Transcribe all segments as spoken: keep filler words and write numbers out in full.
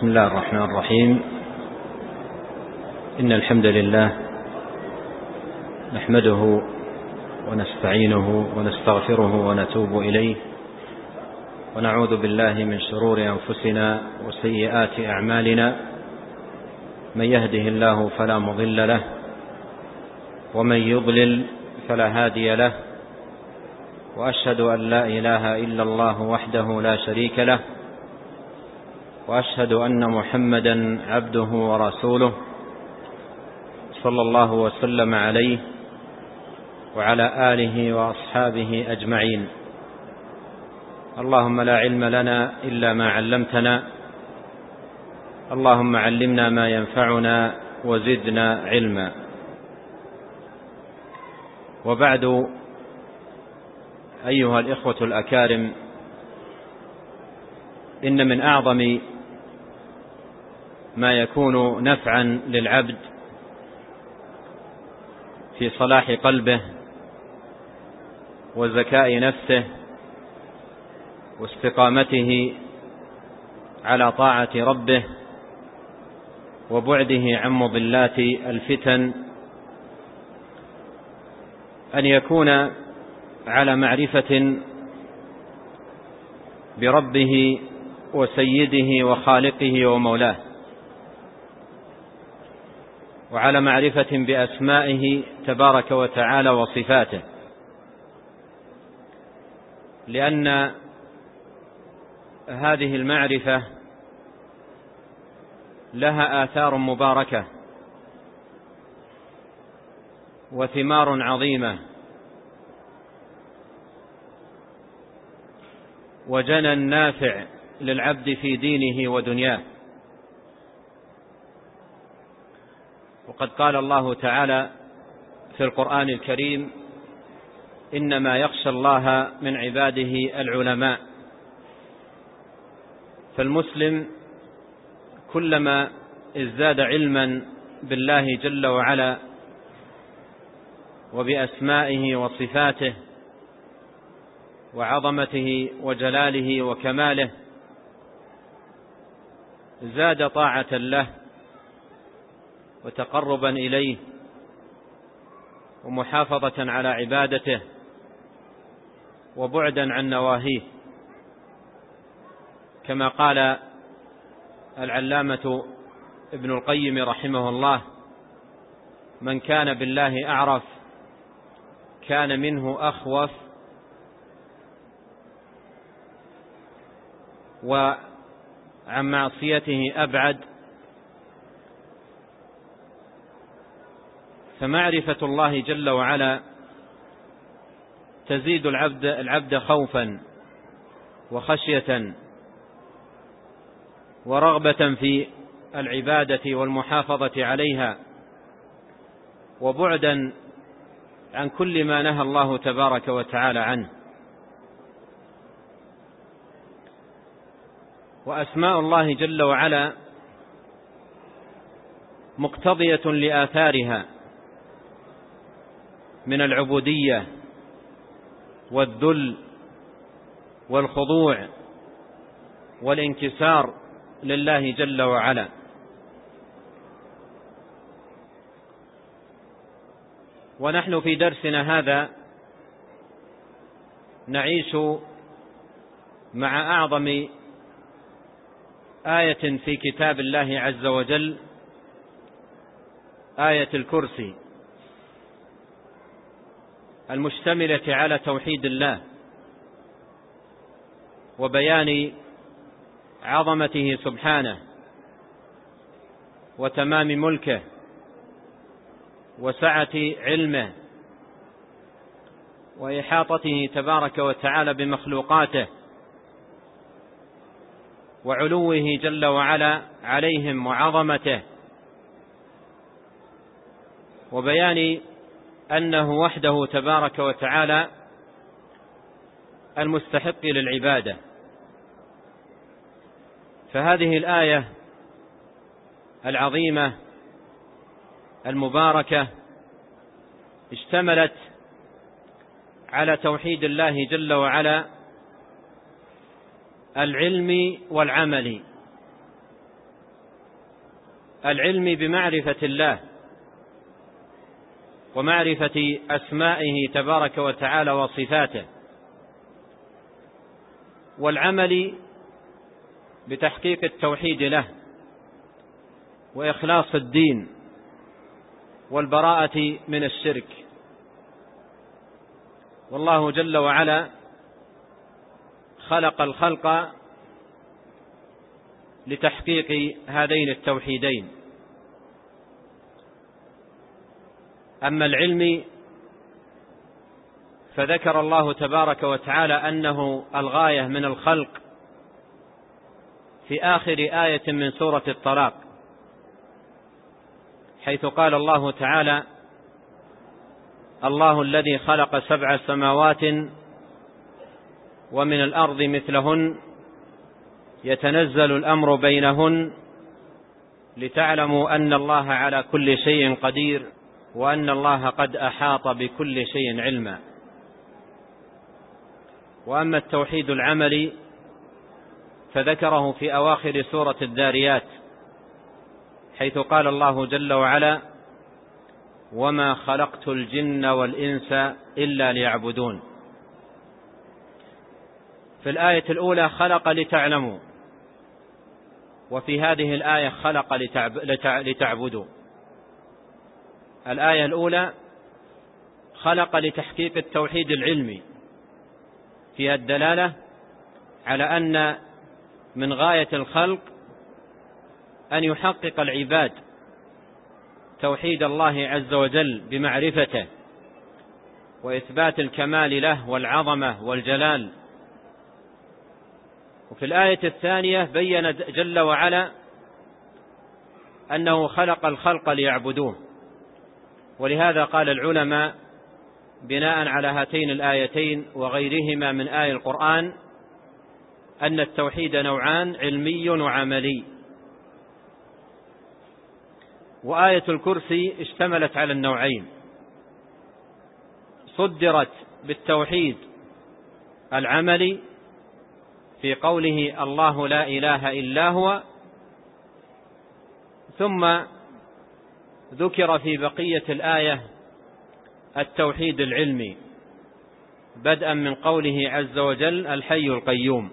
بسم الله الرحمن الرحيم. إن الحمد لله نحمده ونستعينه ونستغفره ونتوب إليه، ونعوذ بالله من شرور أنفسنا وسيئات أعمالنا. من يهده الله فلا مضل له، ومن يضلل فلا هادي له، وأشهد أن لا إله إلا الله وحده لا شريك له، وأشهد أن محمدا عبده ورسوله صلى الله وسلم عليه وعلى آله وأصحابه أجمعين. اللهم لا علم لنا إلا ما علمتنا، اللهم علمنا ما ينفعنا وزدنا علما. وبعد، أيها الإخوة الأكارم، إن من أعظم ما يكون نفعا للعبد في صلاح قلبه وزكاء نفسه واستقامته على طاعة ربه وبعده عن مضلات الفتن أن يكون على معرفة بربه وسيده وخالقه ومولاه، وعلى معرفة بأسمائه تبارك وتعالى وصفاته، لأن هذه المعرفة لها آثار مباركة وثمار عظيمة وجنى نافع للعبد في دينه ودنياه. وقد قال الله تعالى في القرآن الكريم: إنما يخشى الله من عباده العلماء. فالمسلم كلما ازداد علما بالله جل وعلا وبأسمائه وصفاته وعظمته وجلاله وكماله، زاد طاعة له وتقربا إليه ومحافظة على عبادته وبعدا عن نواهيه، كما قال العلامة ابن القيم رحمه الله: من كان بالله أعرف كان منه أخوف، وعن معصيته أبعد. فمعرفة الله جل وعلا تزيد العبد العبد خوفا وخشية ورغبة في العبادة والمحافظة عليها، وبعدا عن كل ما نهى الله تبارك وتعالى عنه. وأسماء الله جل وعلا مقتضية لآثارها من العبودية والذل والخضوع والانكسار لله جل وعلا. ونحن في درسنا هذا نعيش مع أعظم آية في كتاب الله عز وجل، آية الكرسي، المشتملة على توحيد الله وبيان عظمته سبحانه وتمام ملكه وسعة علمه وإحاطته تبارك وتعالى بمخلوقاته وعلوه جل وعلا عليهم وعظمته، وبيان أنه وحده تبارك وتعالى المستحق للعبادة. فهذه الآية العظيمة المباركة اشتملت على توحيد الله جل وعلا، العلم والعمل، العلم بمعرفة الله ومعرفة أسمائه تبارك وتعالى وصفاته، والعمل بتحقيق التوحيد له وإخلاص الدين والبراءة من الشرك. والله جل وعلا خلق الخلق لتحقيق هذين التوحيدين. أما العلم فذكر الله تبارك وتعالى أنه الغاية من الخلق في آخر آية من سورة الطلاق، حيث قال الله تعالى: الله الذي خلق سبع سماوات ومن الأرض مثلهن يتنزل الأمر بينهن لتعلموا أن الله على كل شيء قدير وأن الله قد أحاط بكل شيء علما. وأما التوحيد العملي فذكره في أواخر سورة الذاريات، حيث قال الله جل وعلا: وما خلقت الجن والإنس إلا ليعبدون. في الآية الأولى خلق لتعلموا، وفي هذه الآية خلق لتعبدوا. الآية الأولى خلق لتحقيق التوحيد العلمي، فيها الدلالة على أن من غاية الخلق أن يحقق العباد توحيد الله عز وجل بمعرفته وإثبات الكمال له والعظمة والجلال. وفي الآية الثانية بين جل وعلا أنه خلق الخلق ليعبدوه. ولهذا قال العلماء بناء على هاتين الآيتين وغيرهما من آي القرآن أن التوحيد نوعان: علمي وعملي. وآية الكرسي اشتملت على النوعين، صدرت بالتوحيد العملي في قوله: الله لا إله إلا هو، ثم ذكر في بقية الآية التوحيد العلمي، بدءا من قوله عز وجل: الحي القيوم.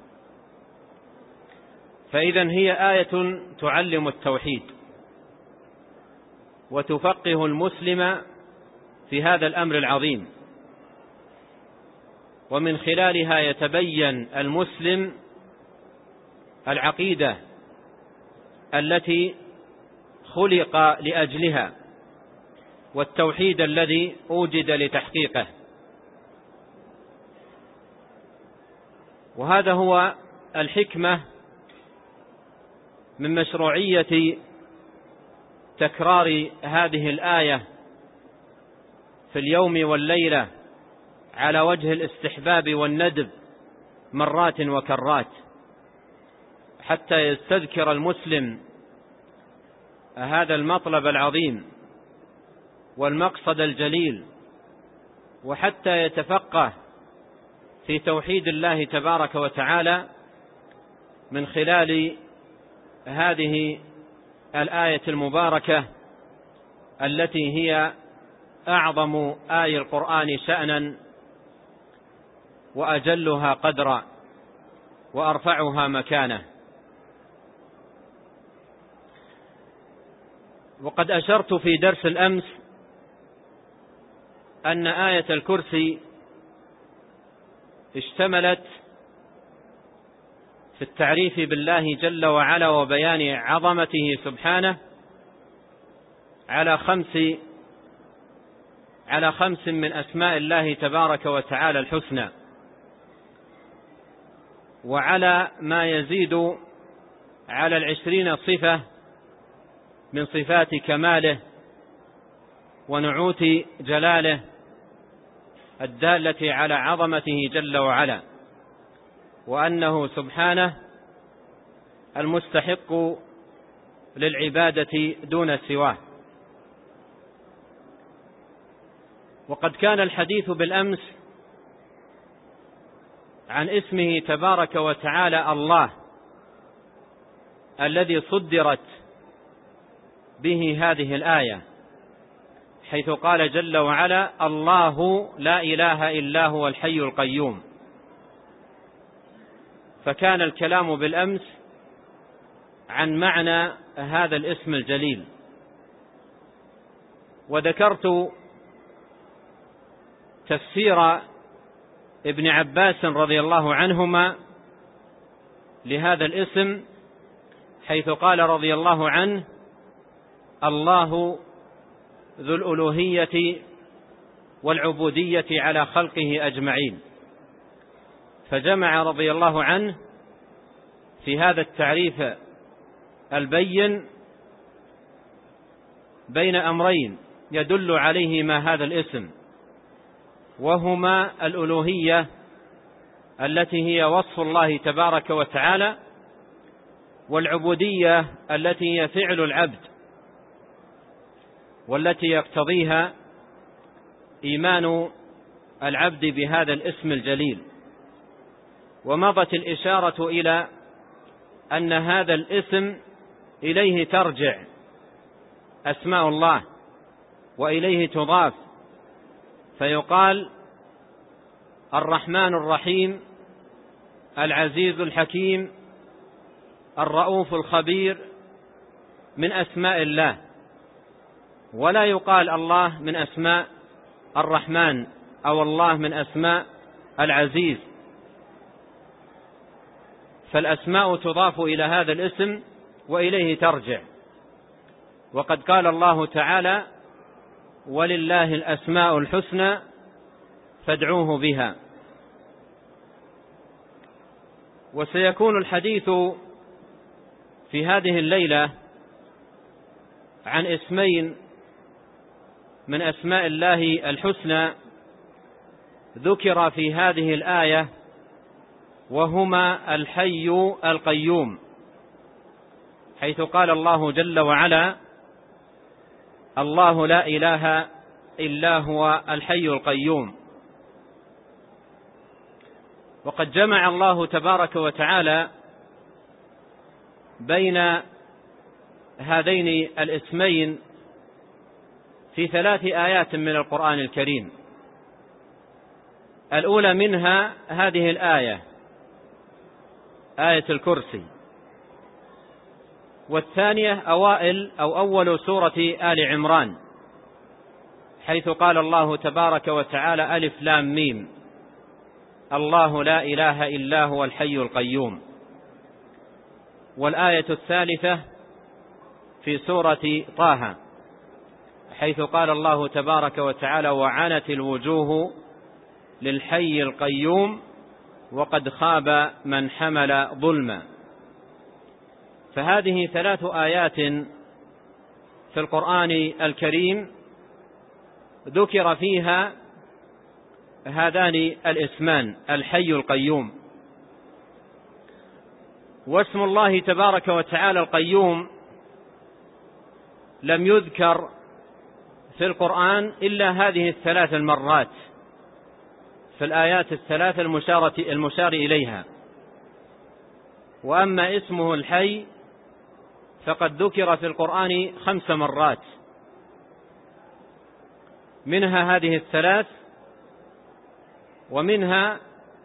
فإذن هي آية تعلم التوحيد وتفقه المسلم في هذا الأمر العظيم، ومن خلالها يتبين المسلم العقيدة التي خلق لأجلها والتوحيد الذي أوجد لتحقيقه. وهذا هو الحكمة من مشروعية تكرار هذه الآية في اليوم والليلة على وجه الاستحباب والندب مرات وكرات، حتى يستذكر المسلم هذا المطلب العظيم والمقصد الجليل، وحتى يتفقه في توحيد الله تبارك وتعالى من خلال هذه الآية المباركة التي هي أعظم آية القرآن شأنا وأجلها قدرا وأرفعها مكانة. وقد أشرت في درس الأمس أن آية الكرسي اشتملت في التعريف بالله جل وعلا وبيان عظمته سبحانه على خمس على خمس من أسماء الله تبارك وتعالى الحسنى، وعلى ما يزيد على العشرين صفة من صفات كماله ونعوت جلاله الدالة على عظمته جل وعلا، وأنه سبحانه المستحق للعبادة دون سواه. وقد كان الحديث بالأمس عن اسمه تبارك وتعالى الله الذي صدرت به هذه الآية، حيث قال جل وعلا: الله لا إله إلا هو الحي القيوم. فكان الكلام بالأمس عن معنى هذا الاسم الجليل، وذكرت تفسير ابن عباس رضي الله عنهما لهذا الاسم، حيث قال رضي الله عنه: الله ذو الألوهية والعبودية على خلقه أجمعين. فجمع رضي الله عنه في هذا التعريف البين بين أمرين يدل عليهما هذا الاسم، وهما الألوهية التي هي وصف الله تبارك وتعالى، والعبودية التي هي فعل العبد، والتي يقتضيها إيمان العبد بهذا الاسم الجليل. ومضت الإشارة إلى أن هذا الاسم إليه ترجع أسماء الله وإليه تضاف، فيقال الرحمن الرحيم، العزيز الحكيم، الرؤوف الخبير من أسماء الله، ولا يقال الله من أسماء الرحمن أو الله من أسماء العزيز، فالأسماء تضاف إلى هذا الاسم وإليه ترجع. وقد قال الله تعالى: ولله الأسماء الحسنى فادعوه بها. وسيكون الحديث في هذه الليلة عن اسمين من أسماء الله الحسنى ذكر في هذه الآية، وهما الحي القيوم، حيث قال الله جل وعلا: الله لا إله إلا هو الحي القيوم. وقد جمع الله تبارك وتعالى بين هذين الاسمين في ثلاث آيات من القرآن الكريم. الأولى منها هذه الآية، آية الكرسي، والثانية أوائل أو أول سورة آل عمران، حيث قال الله تبارك وتعالى: ألف لام ميم، الله لا إله إلا هو الحي القيوم. والآية الثالثة في سورة طه، حيث قال الله تبارك وتعالى: وعنت الوجوه للحي القيوم وقد خاب من حمل ظلما. فهذه ثلاث آيات في القرآن الكريم ذكر فيها هذان الاسمان الحي القيوم. واسم الله تبارك وتعالى القيوم لم يذكر في القرآن إلا هذه الثلاث المرات في الآيات الثلاث المشارة المشار إليها. وأما اسمه الحي فقد ذكر في القرآن خمس مرات، منها هذه الثلاث، ومنها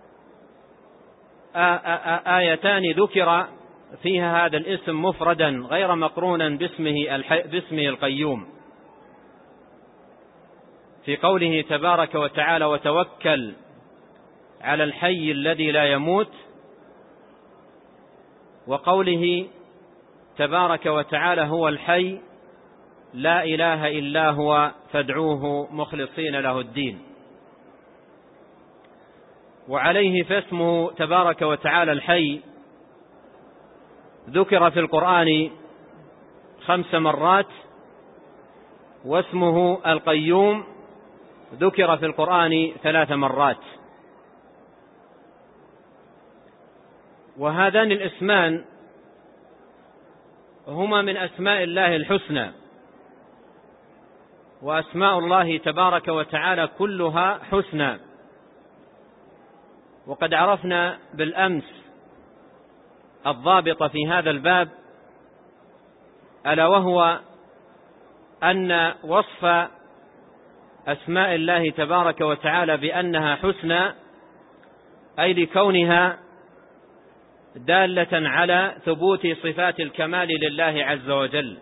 آيتان ذكر فيها هذا الاسم مفردا غير مقرونا باسمه, الحي باسمه القيوم، في قوله تبارك وتعالى: وتوكل على الحي الذي لا يموت، وقوله تبارك وتعالى: هو الحي لا إله إلا هو فادعوه مخلصين له الدين. وعليه فاسمه تبارك وتعالى الحي ذكر في القرآن خمس مرات، واسمه القيوم ذكر في القرآن ثلاث مرات. وهذان الاسمان هما من أسماء الله الحسنى، وأسماء الله تبارك وتعالى كلها حسنى. وقد عرفنا بالأمس الضابط في هذا الباب، ألا وهو أن وصف أسماء الله تبارك وتعالى بأنها حسنى أي لكونها دالة على ثبوت صفات الكمال لله عز وجل،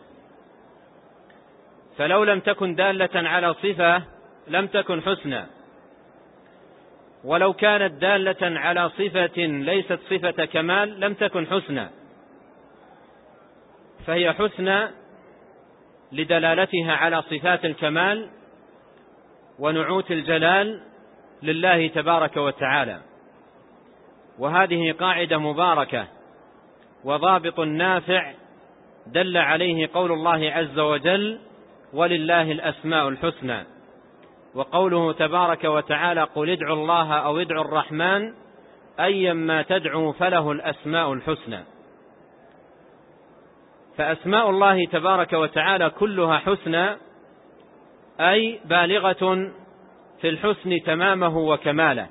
فلو لم تكن دالة على صفة لم تكن حسنى، ولو كانت دالة على صفة ليست صفة كمال لم تكن حسنى، فهي حسنى لدلالتها على صفات الكمال ونعوت الجلال لله تبارك وتعالى. وهذه قاعدة مباركة وضابط نافع دل عليه قول الله عز وجل: ولله الأسماء الحسنى، وقوله تبارك وتعالى: قل ادعوا الله أو ادعوا الرحمن أيما تدعوا فله الأسماء الحسنى. فأسماء الله تبارك وتعالى كلها حسنى، أي بالغة في الحسن تمامه وكماله،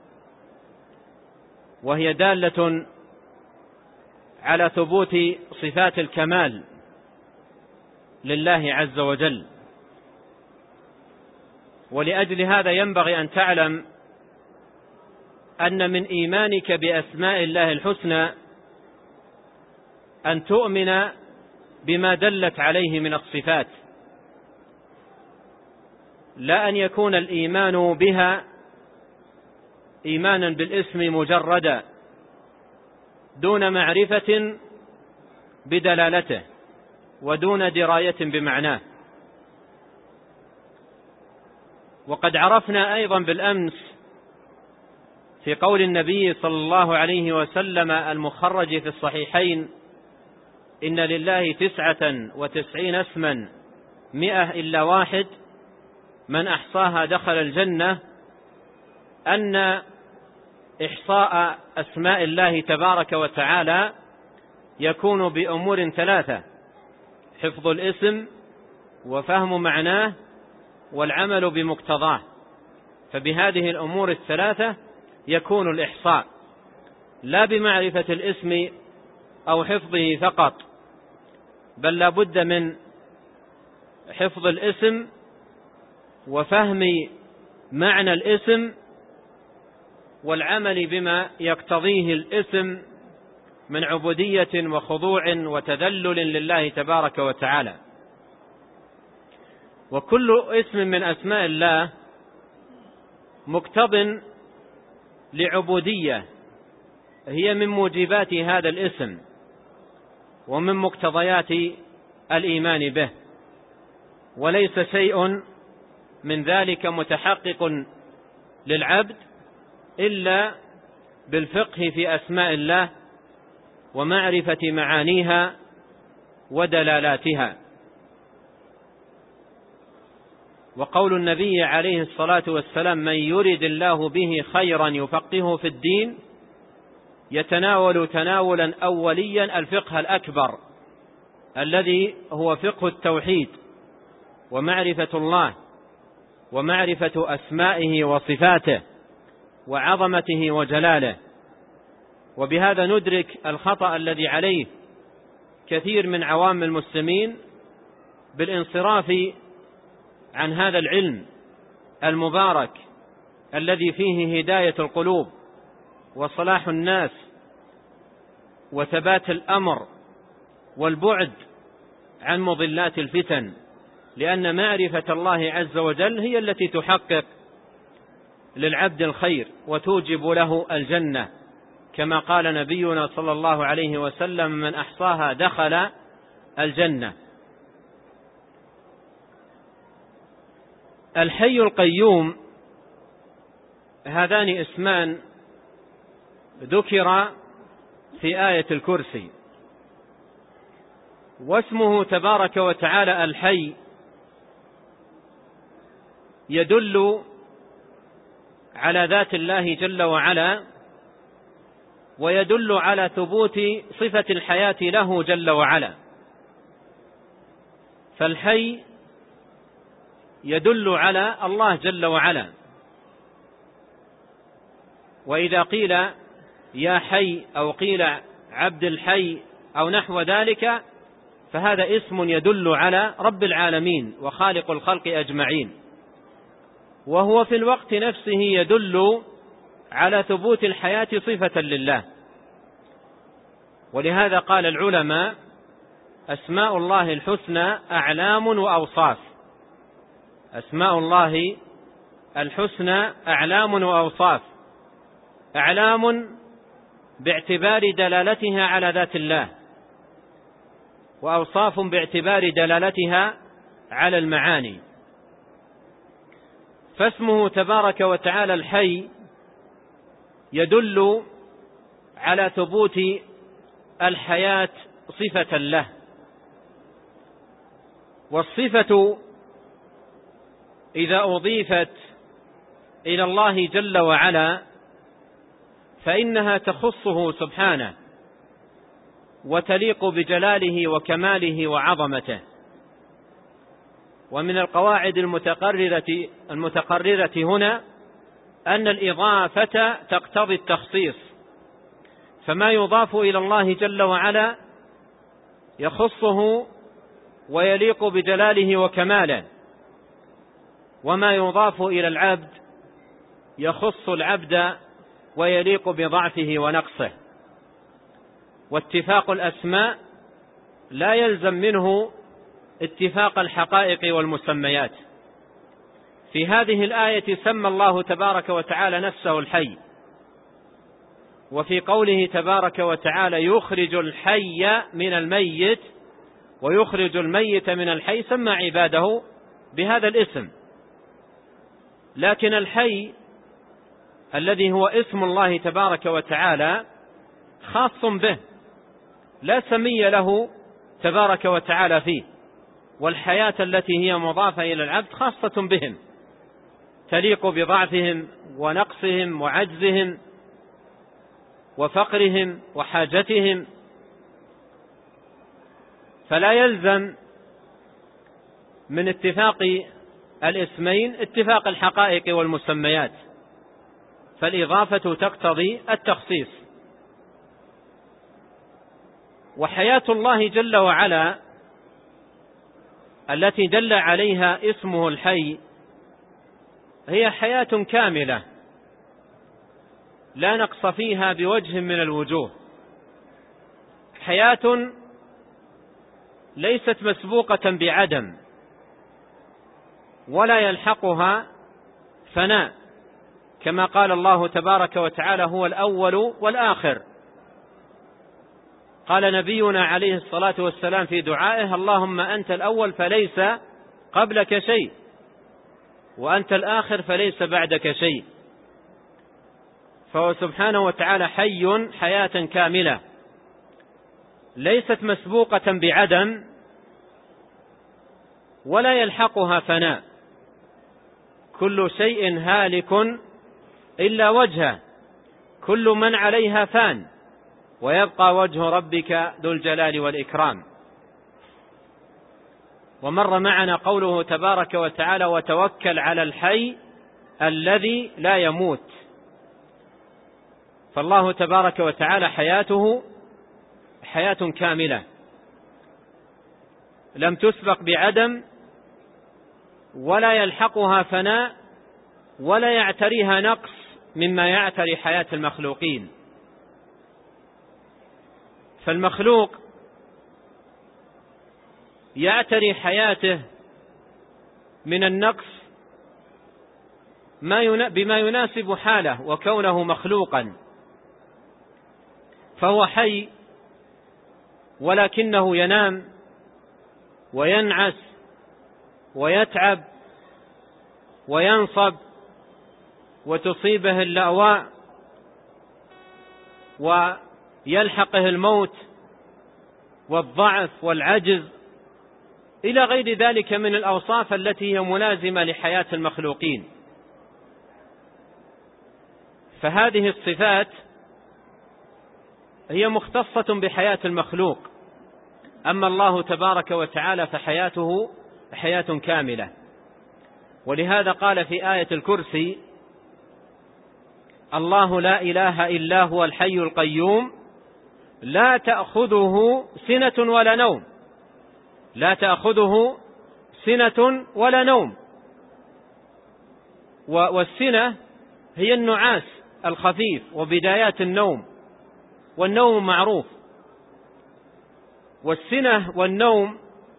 وهي دالة على ثبوت صفات الكمال لله عز وجل. ولأجل هذا ينبغي أن تعلم أن من إيمانك بأسماء الله الحسنى أن تؤمن بما دلت عليه من الصفات، لا أن يكون الإيمان بها إيمانا بالاسم مجردا دون معرفة بدلالته ودون دراية بمعناه. وقد عرفنا أيضا بالأمس في قول النبي صلى الله عليه وسلم المخرج في الصحيحين: إن لله تسعة وتسعين اسما مئة إلا واحد من أحصاها دخل الجنة، أن إحصاء أسماء الله تبارك وتعالى يكون بأمور ثلاثة: حفظ الاسم وفهم معناه والعمل بمقتضاه. فبهذه الأمور الثلاثة يكون الإحصاء، لا بمعرفة الاسم أو حفظه فقط، بل لا بد من حفظ الاسم وفهم معنى الاسم والعمل بما يقتضيه الاسم من عبودية وخضوع وتذلل لله تبارك وتعالى. وكل اسم من أسماء الله مقتض لعبودية هي من موجبات هذا الاسم ومن مقتضيات الإيمان به، وليس شيء من ذلك متحقق للعبد إلا بالفقه في أسماء الله ومعرفة معانيها ودلالاتها. وقول النبي عليه الصلاة والسلام: من يرد الله به خيرا يفقهه في الدين، يتناول تناولا أوليا الفقه الأكبر الذي هو فقه التوحيد ومعرفة الله ومعرفة أسمائه وصفاته وعظمته وجلاله. وبهذا ندرك الخطأ الذي عليه كثير من عوام المسلمين بالانصراف عن هذا العلم المبارك الذي فيه هداية القلوب وصلاح الناس وثبات الأمر والبعد عن مضلات الفتن، لأن معرفة الله عز وجل هي التي تحقق للعبد الخير وتوجب له الجنة، كما قال نبينا صلى الله عليه وسلم: من أحصاها دخل الجنة. الحي القيوم هذان اسمان ذكر في آية الكرسي، واسمه تبارك وتعالى الحي يدل على ذات الله جل وعلا، ويدل على ثبوت صفة الحياة له جل وعلا. فالحي يدل على الله جل وعلا، وإذا قيل يا حي أو قيل عبد الحي أو نحو ذلك فهذا اسم يدل على رب العالمين وخالق الخلق أجمعين، وهو في الوقت نفسه يدل على ثبوت الحياة صفة لله. ولهذا قال العلماء: أسماء الله الحسنى أعلام وأوصاف. أسماء الله الحسنى أعلام وأوصاف. أعلام باعتبار دلالتها على ذات الله، وأوصاف باعتبار دلالتها على المعاني. فاسمه تبارك وتعالى الحي يدل على ثبوت الحياة صفة له، والصفة إذا أضيفت إلى الله جل وعلا فإنها تخصه سبحانه وتليق بجلاله وكماله وعظمته. ومن القواعد المتقررة المتقررة هنا أن الإضافة تقتضي التخصيص، فما يضاف إلى الله جل وعلا يخصه ويليق بجلاله وكماله، وما يضاف إلى العبد يخص العبد ويليق بضعفه ونقصه. واتفاق الأسماء لا يلزم منه اتفاق الحقائق والمسميات. في هذه الآية سمى الله تبارك وتعالى نفسه الحي، وفي قوله تبارك وتعالى يخرج الحي من الميت ويخرج الميت من الحي سمى عباده بهذا الاسم. لكن الحي الذي هو اسم الله تبارك وتعالى خاص به، لا سمي له تبارك وتعالى فيه. والحياة التي هي مضافة إلى العبد خاصة بهم، تليق بضعفهم ونقصهم وعجزهم وفقرهم وحاجتهم، فلا يلزم من اتفاق الاسمين اتفاق الحقائق والمسميات، فالإضافة تقتضي التخصيص. وحياة الله جل وعلا التي دل عليها اسمه الحي هي حياة كاملة لا نقص فيها بوجه من الوجوه، حياة ليست مسبوقة بعدم ولا يلحقها فناء، كما قال الله تبارك وتعالى هو الأول والآخر. قال نبينا عليه الصلاة والسلام في دعائه: اللهم أنت الأول فليس قبلك شيء، وأنت الآخر فليس بعدك شيء. فهو سبحانه وتعالى حي حياة كاملة ليست مسبوقة بعدم ولا يلحقها فناء. كل شيء هالك إلا وجهه، كل من عليها فان، ويبقى وجه ربك ذو الجلال والإكرام. ومر معنا قوله تبارك وتعالى: وتوكل على الحي الذي لا يموت. فالله تبارك وتعالى حياته حياة كاملة لم تسبق بعدم ولا يلحقها فناء ولا يعتريها نقص مما يعتري حياة المخلوقين. فالمخلوق يعتري حياته من النقص بما يناسب حاله وكونه مخلوقا، فهو حي ولكنه ينام وينعس ويتعب وينصب وتصيبه اللأواء ويلحقه الموت والضعف والعجز إلى غير ذلك من الأوصاف التي هي ملازمة لحياة المخلوقين. فهذه الصفات هي مختصة بحياة المخلوق، أما الله تبارك وتعالى فحياته حياة كاملة. ولهذا قال في آية الكرسي: الله لا إله إلا هو الحي القيوم لا تأخذه سنة ولا نوم لا تأخذه سنة ولا نوم. والسنة هي النعاس الخفيف وبدايات النوم، والنوم معروف. والسنة والنوم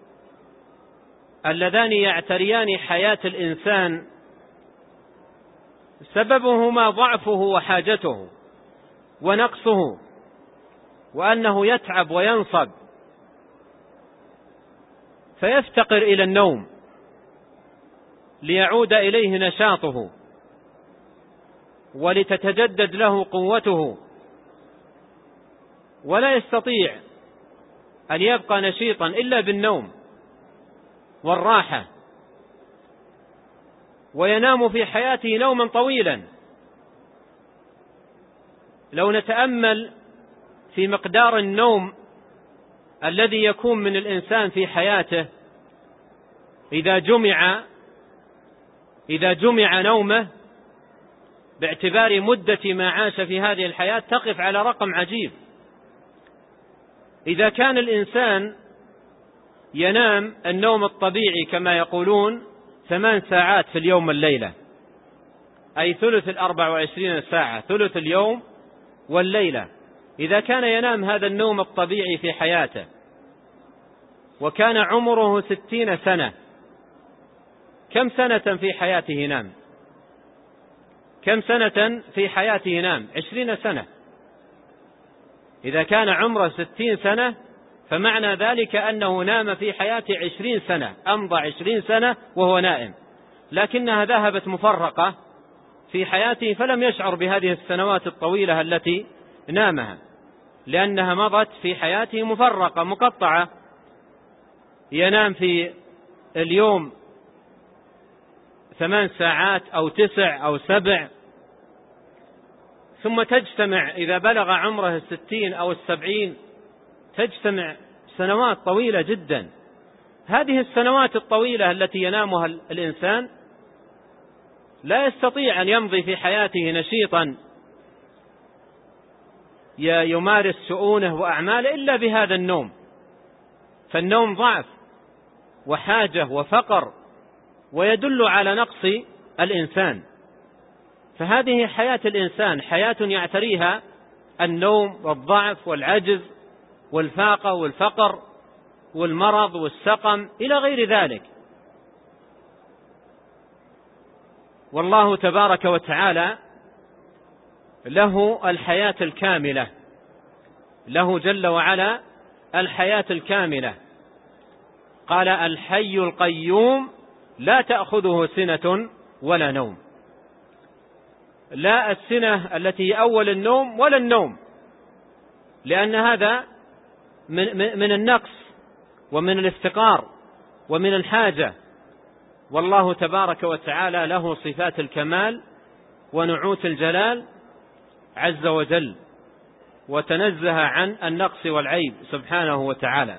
اللذان يعتريان حياة الإنسان سببهما ضعفه وحاجته ونقصه، وأنه يتعب وينصب فيفتقر إلى النوم ليعود إليه نشاطه ولتتجدد له قوته، ولا يستطيع أن يبقى نشيطا إلا بالنوم والراحة، وينام في حياته نوما طويلا. لو نتأمل في مقدار النوم الذي يكون من الإنسان في حياته، إذا جمع إذا جمع نومه باعتبار مدة ما عاش في هذه الحياة تقف على رقم عجيب. إذا كان الإنسان ينام النوم الطبيعي كما يقولون ثمان ساعات في اليوم والليلة، أي ثلث الأربع وعشرين ساعة، ثلث اليوم والليلة، إذا كان ينام هذا النوم الطبيعي في حياته وكان عمره ستين سنة، كم سنة في حياته نام؟ كم سنة في حياته نام؟ عشرين سنة. إذا كان عمره ستين سنة فمعنى ذلك أنه نام في حياته عشرين سنة، أمضى عشرين سنة وهو نائم، لكنها ذهبت مفرقة في حياته فلم يشعر بهذه السنوات الطويلة التي نامها، لأنها مضت في حياته مفرقة مقطعة. ينام في اليوم ثمان ساعات أو تسع أو سبع، ثم تجتمع إذا بلغ عمره الستين أو السبعين تجتمع سنوات طويلة جدا. هذه السنوات الطويلة التي ينامها الإنسان لا يستطيع أن يمضي في حياته نشيطا يمارس شؤونه وأعماله إلا بهذا النوم. فالنوم ضعف وحاجة وفقر، ويدل على نقص الإنسان. فهذه حياة الإنسان حياة يعتريها النوم والضعف والعجز والفاقة والفقر والمرض والسقم إلى غير ذلك. والله تبارك وتعالى له الحياة الكاملة، له جل وعلا الحياة الكاملة. قال: الحي القيوم لا تأخذه سنة ولا نوم. لا السنة التي أول النوم ولا النوم، لأن هذا من النقص ومن الافتقار ومن الحاجة. والله تبارك وتعالى له صفات الكمال ونعوت الجلال عز وجل، وتنزه عن النقص والعيب سبحانه وتعالى.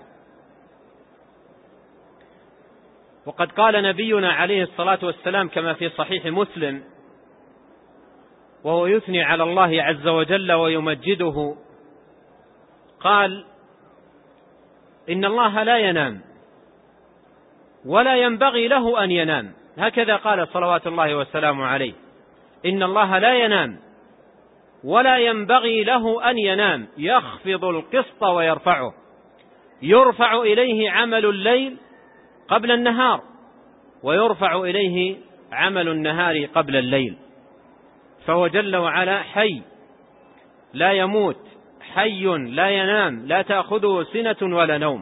وقد قال نبينا عليه الصلاة والسلام كما في صحيح مسلم وهو يثني على الله عز وجل ويمجده، قال: إن الله لا ينام ولا ينبغي له أن ينام. هكذا قال صلوات الله وسلامه عليه: إن الله لا ينام ولا ينبغي له أن ينام، يخفض القسط ويرفعه، يرفع إليه عمل الليل قبل النهار ويرفع إليه عمل النهار قبل الليل. فهو جل وعلا حي لا يموت، حي لا ينام، لا تأخذه سنة ولا نوم.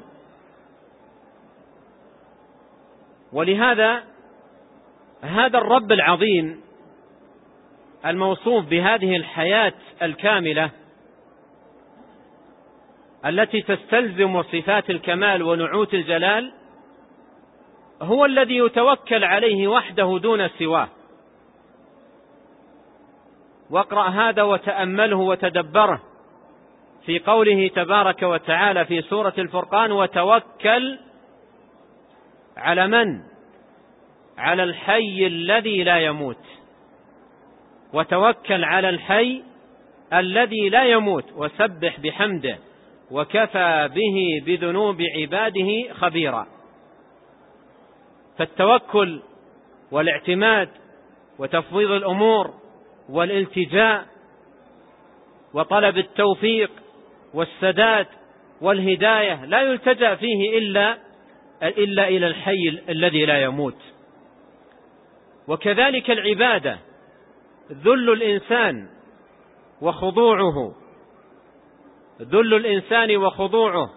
ولهذا هذا الرب العظيم الموصوف بهذه الحياة الكاملة التي تستلزم صفات الكمال ونعوت الجلال هو الذي يتوكل عليه وحده دون سواه. واقرأ هذا وتأمله وتدبره في قوله تبارك وتعالى في سورة الفرقان: وتوكل على من؟ على الحي الذي لا يموت. وتوكل على الحي الذي لا يموت وسبح بحمده وكفى به بذنوب عباده خبيرا. فالتوكل والاعتماد وتفويض الأمور والالتجاء وطلب التوفيق والسداد والهداية لا يلتجأ فيه إلا إلا إلى الحي الذي لا يموت. وكذلك العبادة ذل الإنسان وخضوعه ذل الإنسان وخضوعه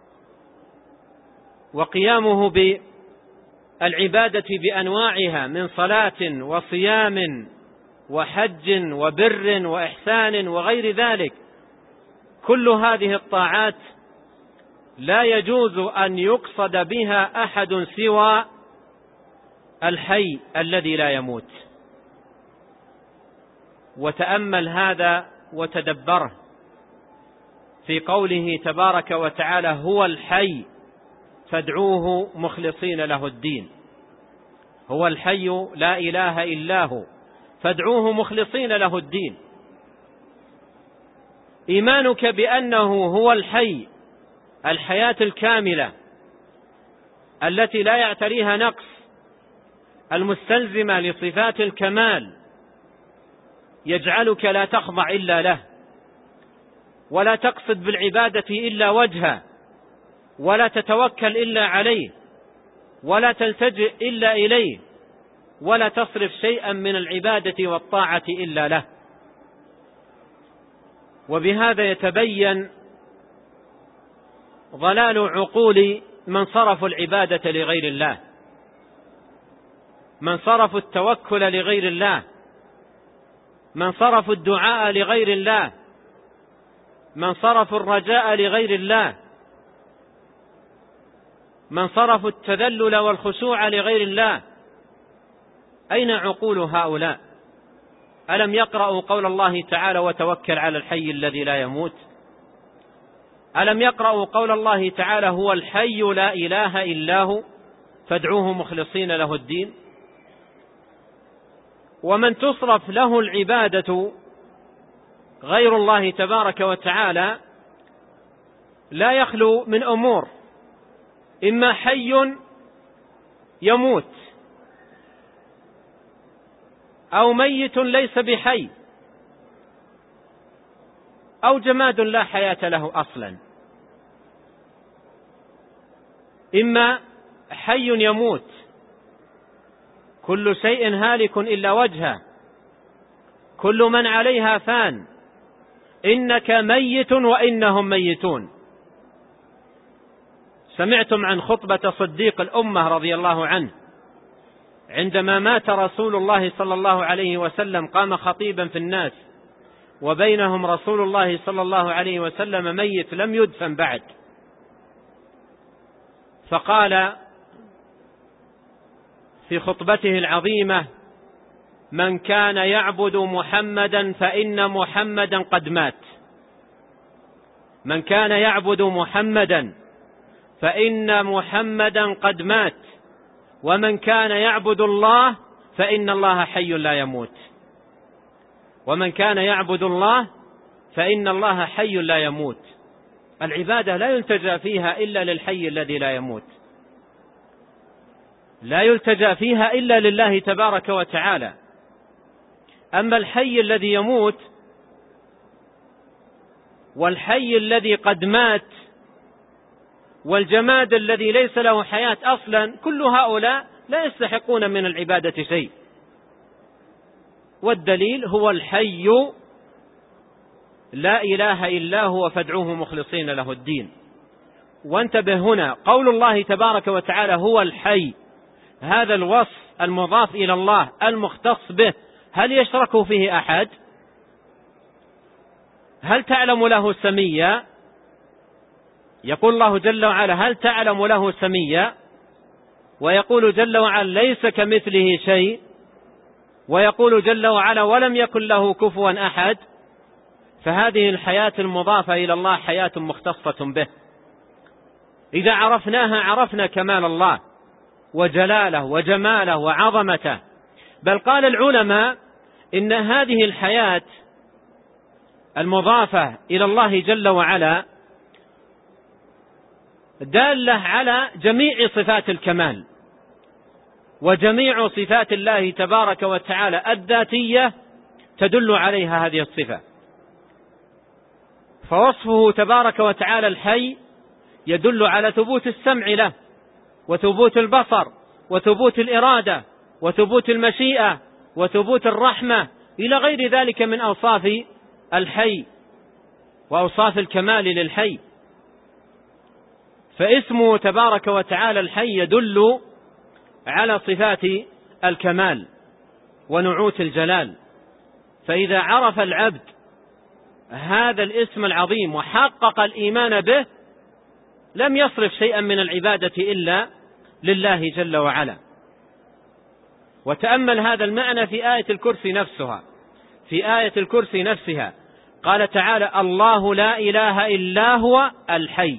وقيامه بالعبادة بأنواعها من صلاة وصيام وحج وبر وإحسان وغير ذلك. كل هذه الطاعات لا يجوز أن يقصد بها أحد سوى الحي الذي لا يموت. وتأمل هذا وتدبره في قوله تبارك وتعالى: هو الحي فادعوه مخلصين له الدين. هو الحي لا إله إلا هو فادعوه مخلصين له الدين. إيمانك بأنه هو الحي، الحياة الكاملة التي لا يعتريها نقص، المستلزمة لصفات الكمال، يجعلك لا تخضع إلا له، ولا تقصد بالعبادة إلا وجهه، ولا تتوكل إلا عليه، ولا تلتجئ إلا إليه، ولا تصرف شيئا من العبادة والطاعة إلا له. وبهذا يتبين ضلال عقول من صرفوا العبادة لغير الله، من صرفوا التوكل لغير الله، من صرفوا الدعاء لغير الله، من صرفوا الرجاء لغير الله، من صرفوا التذلل والخشوع لغير الله. أين عقول هؤلاء؟ ألم يقرأوا قول الله تعالى: وتوكل على الحي الذي لا يموت؟ ألم يقرأوا قول الله تعالى: هو الحي لا إله إلا هو فادعوه مخلصين له الدين؟ ومن تصرف له العبادة غير الله تبارك وتعالى لا يخلو من أمور: إما حي يموت، أو ميت ليس بحي، أو جماد لا حياة له أصلا. إما حي يموت، كل شيء هالك إلا وجهه، كل من عليها فان، إنك ميت وإنهم ميتون. سمعتم عن خطبة صديق الأمة رضي الله عنه عندما مات رسول الله صلى الله عليه وسلم، قام خطيبا في الناس وبينهم رسول الله صلى الله عليه وسلم ميت لم يدفن بعد، فقال في خطبته العظيمة: من كان يعبد محمدا فإن محمدا قد مات. من كان يعبد محمدا فإن محمدا قد مات، ومن كان يعبد الله فإن الله حي لا يموت. ومن كان يعبد الله فإن الله حي لا يموت. العبادة لا يلتجأ فيها إلا للحي الذي لا يموت، لا يلتجأ فيها إلا لله تبارك وتعالى. أما الحي الذي يموت والحي الذي قد مات والجماد الذي ليس له حياة أصلا، كل هؤلاء لا يستحقون من العبادة شيء. والدليل: هو الحي لا إله إلا هو فادعوه مخلصين له الدين. وانتبه هنا، قول الله تبارك وتعالى هو الحي، هذا الوصف المضاف إلى الله المختص به، هل يشرك فيه أحد؟ هل تعلم له سميا؟ يقول الله جل وعلا: هل تعلم له سميا؟ ويقول جل وعلا: ليس كمثله شيء. ويقول جل وعلا: ولم يكن له كفوا أحد. فهذه الحياة المضافة إلى الله حياة مختصة به. إذا عرفناها عرفنا كمال الله وجلاله وجماله وعظمته. بل قال العلماء إن هذه الحياة المضافة إلى الله جل وعلا دالة على جميع صفات الكمال، وجميع صفات الله تبارك وتعالى الذاتية تدل عليها هذه الصفة. فوصفه تبارك وتعالى الحي يدل على ثبوت السمع له، وثبوت البصر، وثبوت الإرادة، وثبوت المشيئة، وثبوت الرحمة، إلى غير ذلك من أوصاف الحي وأوصاف الكمال للحي. فاسمه تبارك وتعالى الحي يدل على صفات الكمال ونعوت الجلال. فإذا عرف العبد هذا الاسم العظيم وحقق الإيمان به لم يصرف شيئا من العبادة إلا لله جل وعلا. وتأمل هذا المعنى في آية الكرسي نفسها. في آية الكرسي نفسها قال تعالى: الله لا إله إلا هو الحي.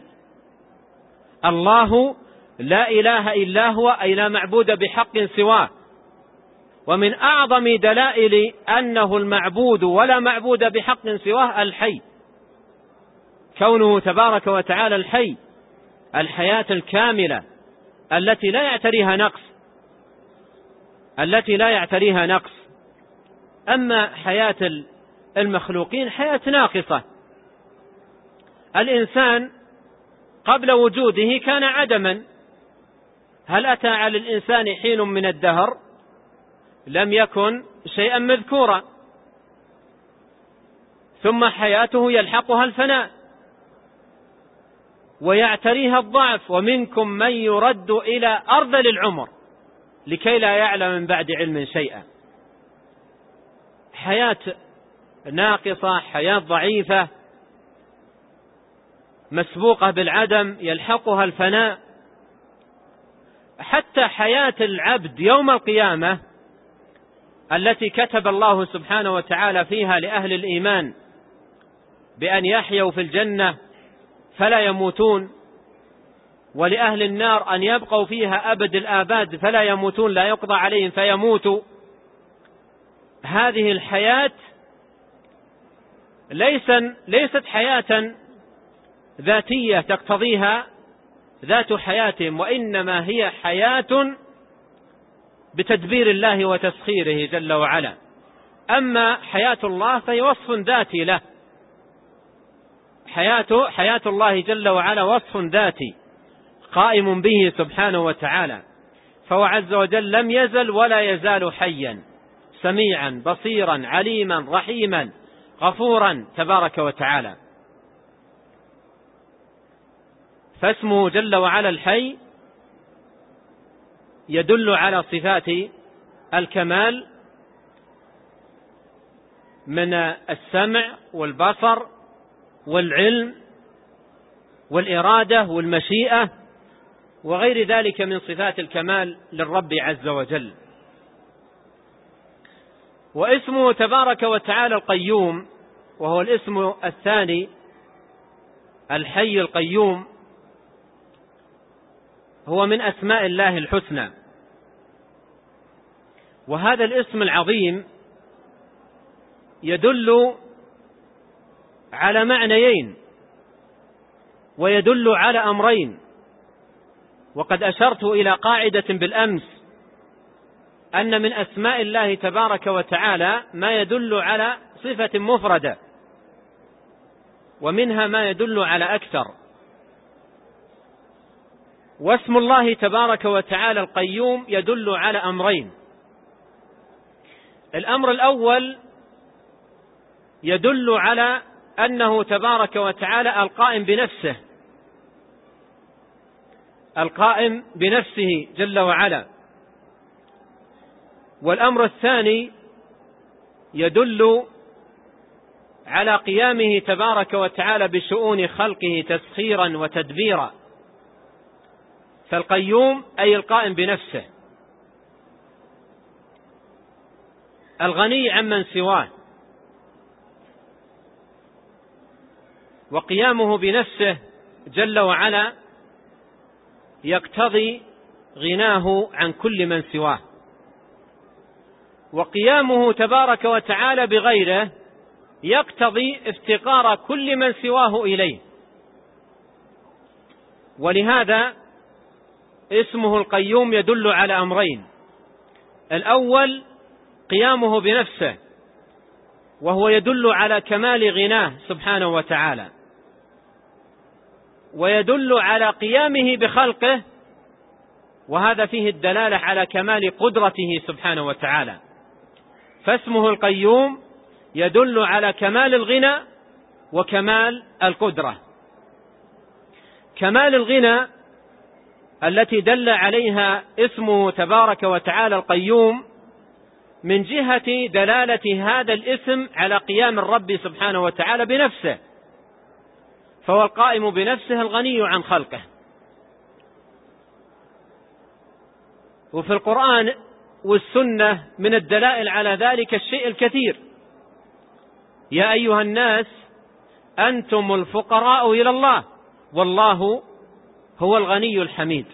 الله لا إله إلا هو، أي لا معبود بحق سواه. ومن أعظم دلائل أنه المعبود ولا معبود بحق سواه الحي، كونه تبارك وتعالى الحي، الحياة الكاملة التي لا يعتريها نقص، التي لا يعتريها نقص. أما حياة المخلوقين حياة ناقصة. الإنسان قبل وجوده كان عدما. هل أتى على الإنسان حين من الدهر لم يكن شيئا مذكورا؟ ثم حياته يلحقها الفناء ويعتريها الضعف، ومنكم من يرد إلى أرذل العمر لكي لا يعلم من بعد علم شيئا. حياة ناقصة، حياة ضعيفة مسبوقة بالعدم يلحقها الفناء. حتى حياة العبد يوم القيامة التي كتب الله سبحانه وتعالى فيها لأهل الإيمان بأن يحيوا في الجنة فلا يموتون، ولأهل النار أن يبقوا فيها أبد الآباد فلا يموتون، لا يقضى عليهم فيموتوا. هذه الحياة ليست حياة ذاتية تقتضيها ذات حياتهم، وإنما هي حياة بتدبير الله وتسخيره جل وعلا. أما حياة الله فهي وصف ذاتي له. حياة, حياة الله جل وعلا وصف ذاتي قائم به سبحانه وتعالى، فهو عز وجل لم يزل ولا يزال حيا سميعا بصيرا عليما رحيما غفورا تبارك وتعالى. فاسمه جل وعلا الحي يدل على صفات الكمال من السمع والبصر والعلم والإرادة والمشيئة وغير ذلك من صفات الكمال للرب عز وجل. واسمه تبارك وتعالى القيوم، وهو الاسم الثاني الحي القيوم، هو من أسماء الله الحسنى. وهذا الاسم العظيم يدل على معنيين ويدل على أمرين. وقد أشرت إلى قاعدة بالأمس أن من أسماء الله تبارك وتعالى ما يدل على صفة مفردة، ومنها ما يدل على أكثر. واسم الله تبارك وتعالى القيوم يدل على أمرين. الأمر الأول يدل على أنه تبارك وتعالى القائم بنفسه، القائم بنفسه جل وعلا. والأمر الثاني يدل على قيامه تبارك وتعالى بشؤون خلقه تسخيرا وتدبيرا. فالقيوم أي القائم بنفسه، الغني عمن سواه، وقيامه بنفسه جل وعلا يقتضي غناه عن كل من سواه، وقيامه تبارك وتعالى بغيره يقتضي افتقار كل من سواه إليه. ولهذا اسمه القيوم يدل على أمرين: الأول قيامه بنفسه، وهو يدل على كمال غناه سبحانه وتعالى، ويدل على قيامه بخلقه، وهذا فيه الدلالة على كمال قدرته سبحانه وتعالى. فاسمه القيوم يدل على كمال الغنى وكمال القدرة. كمال الغنى التي دل عليها اسمه تبارك وتعالى القيوم من جهة دلالة هذا الاسم على قيام الرب سبحانه وتعالى بنفسه، فهو القائم بنفسه الغني عن خلقه. وفي القرآن والسنة من الدلائل على ذلك الشيء الكثير. يا أيها الناس أنتم الفقراء إلى الله والله هو الغني الحميد.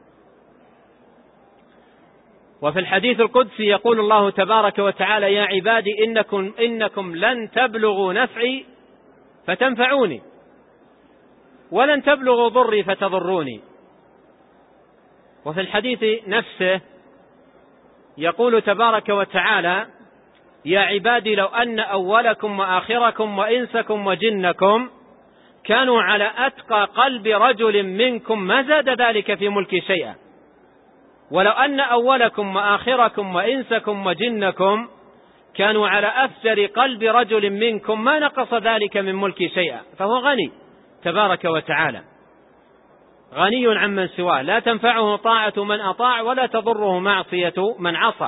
وفي الحديث القدسي يقول الله تبارك وتعالى: يا عبادي إنكم, إنكم لن تبلغوا نفعي فتنفعوني ولن تبلغوا ضري فتضروني. وفي الحديث نفسه يقول تبارك وتعالى: يا عبادي لو أن أولكم وآخركم وإنسكم وجنكم كانوا على أتقى قلب رجل منكم ما زاد ذلك في ملكي شيئا، ولو أن أولكم وآخركم وإنسكم وجنكم كانوا على أفجر قلب رجل منكم ما نقص ذلك من ملكي شيئا. فهو غني تبارك وتعالى، غني عمن سواه، لا تنفعه طاعة من أطاع ولا تضره معصية من عصى.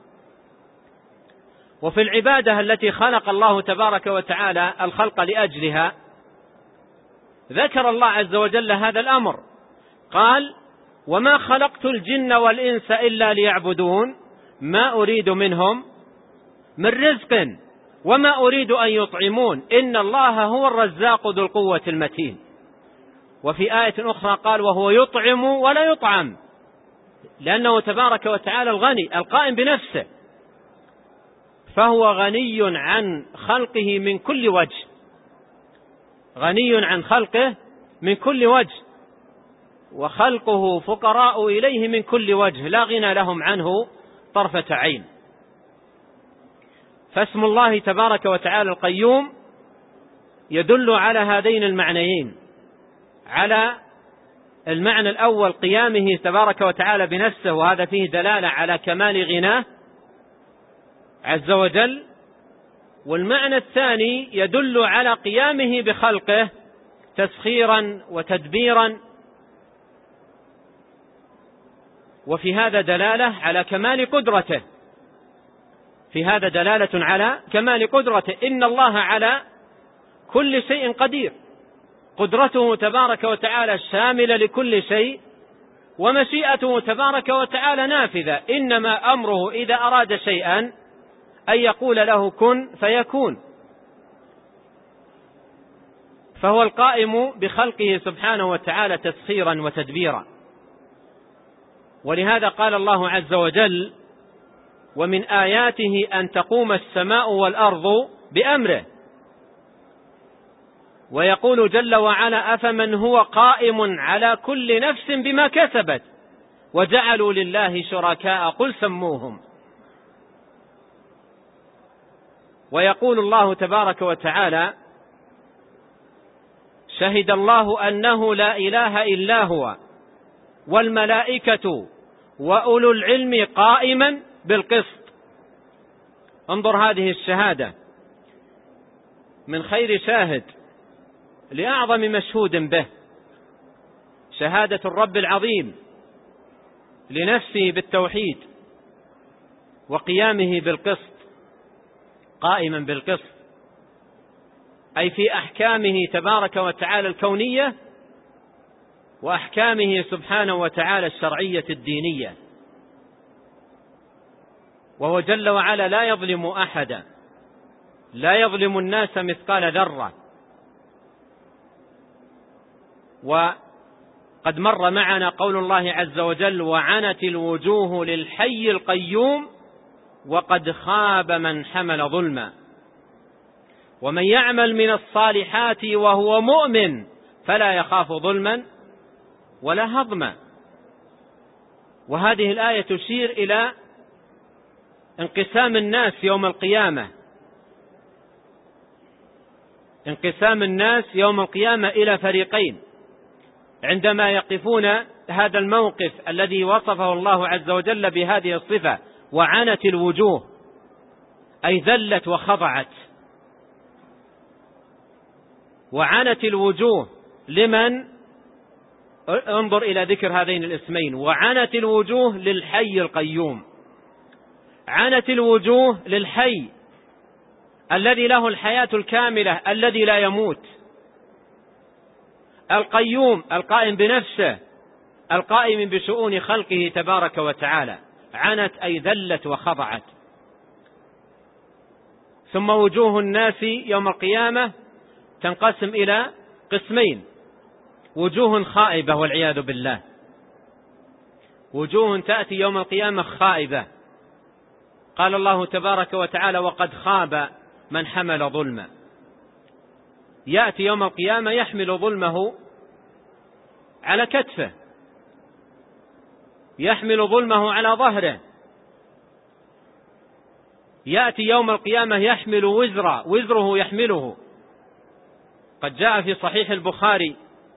وفي العبادة التي خلق الله تبارك وتعالى الخلق لأجلها ذكر الله عز وجل هذا الأمر، قال: وما خلقت الجن والإنس إلا ليعبدون ما أريد منهم من رزق وما أريد أن يطعمون إن الله هو الرزاق ذو القوة المتين. وفي آية أخرى قال: وهو يطعم ولا يطعم، لأنه تبارك وتعالى الغني القائم بنفسه، فهو غني عن خلقه من كل وجه، غني عن خلقه من كل وجه، وخلقه فقراء إليه من كل وجه لا غنى لهم عنه طرفة عين. فاسم الله تبارك وتعالى القيوم يدل على هذين المعنيين، على المعنى الأول قيامه تبارك وتعالى بنفسه، وهذا فيه دلالة على كمال غناه عز وجل، والمعنى الثاني يدل على قيامه بخلقه تسخيرا وتدبيرا، وفي هذا دلالة على كمال قدرته، في هذا دلالة على كمال قدرته. إن الله على كل شيء قدير، قدرته تبارك وتعالى شاملة لكل شيء، ومشيئته تبارك وتعالى نافذة، إنما أمره إذا أراد شيئا أن يقول له كن فيكون. فهو القائم بخلقه سبحانه وتعالى تسخيرا وتدبيرا. ولهذا قال الله عز وجل: ومن آياته أن تقوم السماء والأرض بأمره. ويقول جل وعلا: أفمن هو قائم على كل نفس بما كسبت وجعلوا لله شركاء قل سموهم. ويقول الله تبارك وتعالى: شهد الله أنه لا إله إلا هو والملائكة وأولو العلم قائما بالقسط. انظر هذه الشهادة من خير شاهد لأعظم مشهود به، شهادة الرب العظيم لنفسه بالتوحيد وقيامه بالقسط، قائما بالقسط أي في أحكامه تبارك وتعالى الكونية وأحكامه سبحانه وتعالى الشرعية الدينية. وهو جل وعلا لا يظلم أحدا، لا يظلم الناس مثقال ذرة. وقد مر معنا قول الله عز وجل: وعنت الوجوه للحي القيوم وقد خاب من حمل ظلما ومن يعمل من الصالحات وهو مؤمن فلا يخاف ظلما ولا هضما. وهذه الآية تشير إلى انقسام الناس يوم القيامة انقسام الناس يوم القيامة إلى فريقين عندما يقفون هذا الموقف الذي وصفه الله عز وجل بهذه الصفة: وعنت الوجوه، أي ذلت وخضعت. وعنت الوجوه لمن؟ انظر إلى ذكر هذين الاسمين: وعنت الوجوه للحي القيوم. عنت الوجوه للحي الذي له الحياة الكاملة الذي لا يموت، القيوم القائم بنفسه، القائم بشؤون خلقه تبارك وتعالى. عنت أي ذلت وخضعت. ثم وجوه الناس يوم القيامة تنقسم إلى قسمين: وجوه خائبة والعياذ بالله، وجوه تأتي يوم القيامة خائبة. قال الله تبارك وتعالى: وقد خاب من حمل ظلما. يأتي يوم القيامة يحمل ظلمه على كتفه، يحمل ظلمه على ظهره. يأتي يوم القيامة يحمل وزر وزره يحمله. قد جاء في صحيح البخاري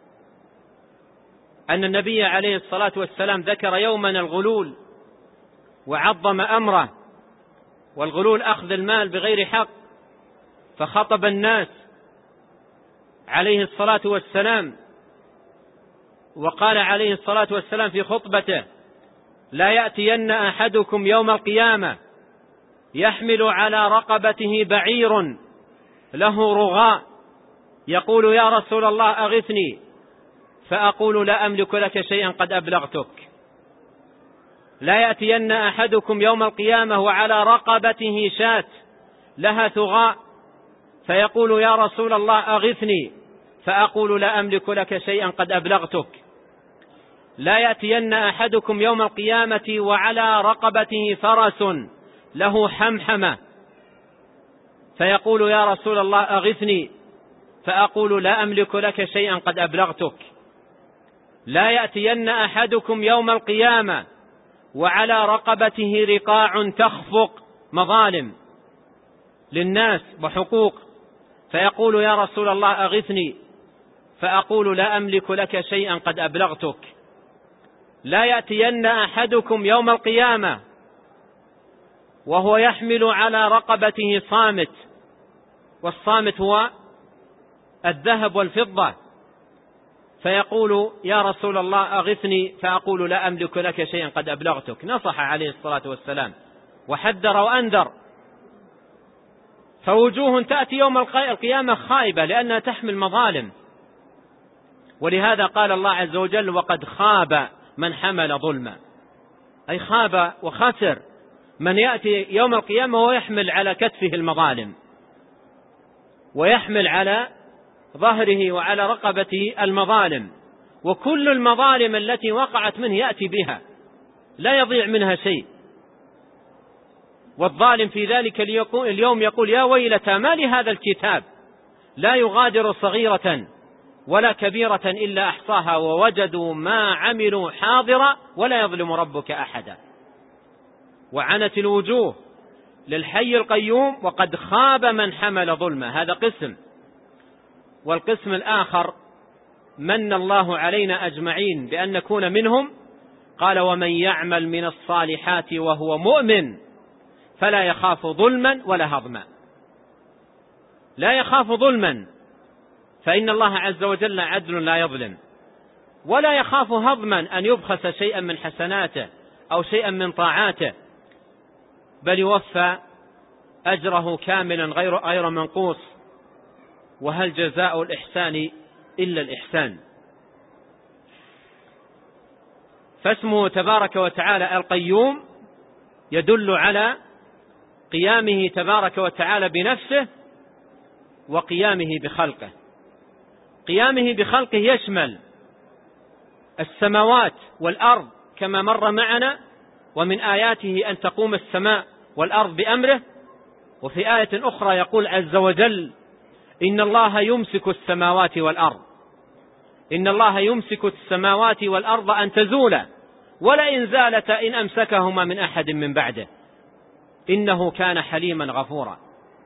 أن النبي عليه الصلاة والسلام ذكر يوما الغلول وعظم أمره، والغلول أخذ المال بغير حق، فخطب الناس عليه الصلاة والسلام وقال عليه الصلاة والسلام في خطبته: لا يأتين أحدكم يوم القيامة يحمل على رقبته بعير له رغاء يقول: يا رسول الله أغثني، فأقول: لا أملك لك شيئا قد أبلغتك. لا يأتين أحدكم يوم القيامة وعلى رقبته شاة لها ثغاء فيقول: يا رسول الله أغثني، فأقول: لا أملك لك شيئا قد أبلغتك. لا يأتين أحدكم يوم القيامة وعلى رقبته فرس له حمحمة فيقول: يا رسول الله أغثني، فأقول: لا أملك لك شيئا قد أبلغتك. لا يأتين أحدكم يوم القيامة وعلى رقبته رقاع تخفق مظالم للناس وحقوق فيقول: يا رسول الله أغثني، فأقول: لا أملك لك شيئا قد أبلغتك. لا يأتين أحدكم يوم القيامة وهو يحمل على رقبته صامت، والصامت هو الذهب والفضة، فيقول: يا رسول الله أغثني، فأقول: لا أملك لك شيئا قد أبلغتك. نصح عليه الصلاة والسلام وحذر وأنذر. فوجوه تأتي يوم القيامة خائبة لأنها تحمل مظالم، ولهذا قال الله عز وجل: وقد خاب من حمل ظلما، أي خاب وخسر من يأتي يوم القيامة ويحمل على كتفه المظالم، ويحمل على ظهره وعلى رقبته المظالم، وكل المظالم التي وقعت منه يأتي بها، لا يضيع منها شيء. والظالم في ذلك اليوم يقول: يا ويلتى ما لهذا الكتاب لا يغادر صغيرة ولا كبيرة إلا أحصاها ووجدوا ما عملوا حاضرا ولا يظلم ربك أحدا. وعنت الوجوه للحي القيوم وقد خاب من حمل ظلما. هذا قسم. والقسم الآخر: من الله علينا أجمعين بأن نكون منهم. قال: ومن يعمل من الصالحات وهو مؤمن فلا يخاف ظلما ولا هضما. لا يخاف ظلما، فإن الله عز وجل عدل لا يظلم، ولا يخاف هضما أن يبخس شيئا من حسناته أو شيئا من طاعاته، بل يوفى أجره كاملا غير غير منقوص. وهل جزاء الإحسان إلا الإحسان. فاسمه تبارك وتعالى القيوم يدل على قيامه تبارك وتعالى بنفسه وقيامه بخلقه. قيامه بخلقه يشمل السماوات والأرض كما مر معنا، ومن آياته أن تقوم السماء والأرض بأمره. وفي آية أخرى يقول عز وجل: إن الله يمسك السماوات والأرض إن الله يمسك السماوات والأرض أن تزولا ولئن زالتا إن أمسكهما من أحد من بعده. إنه كان حليما غفورا.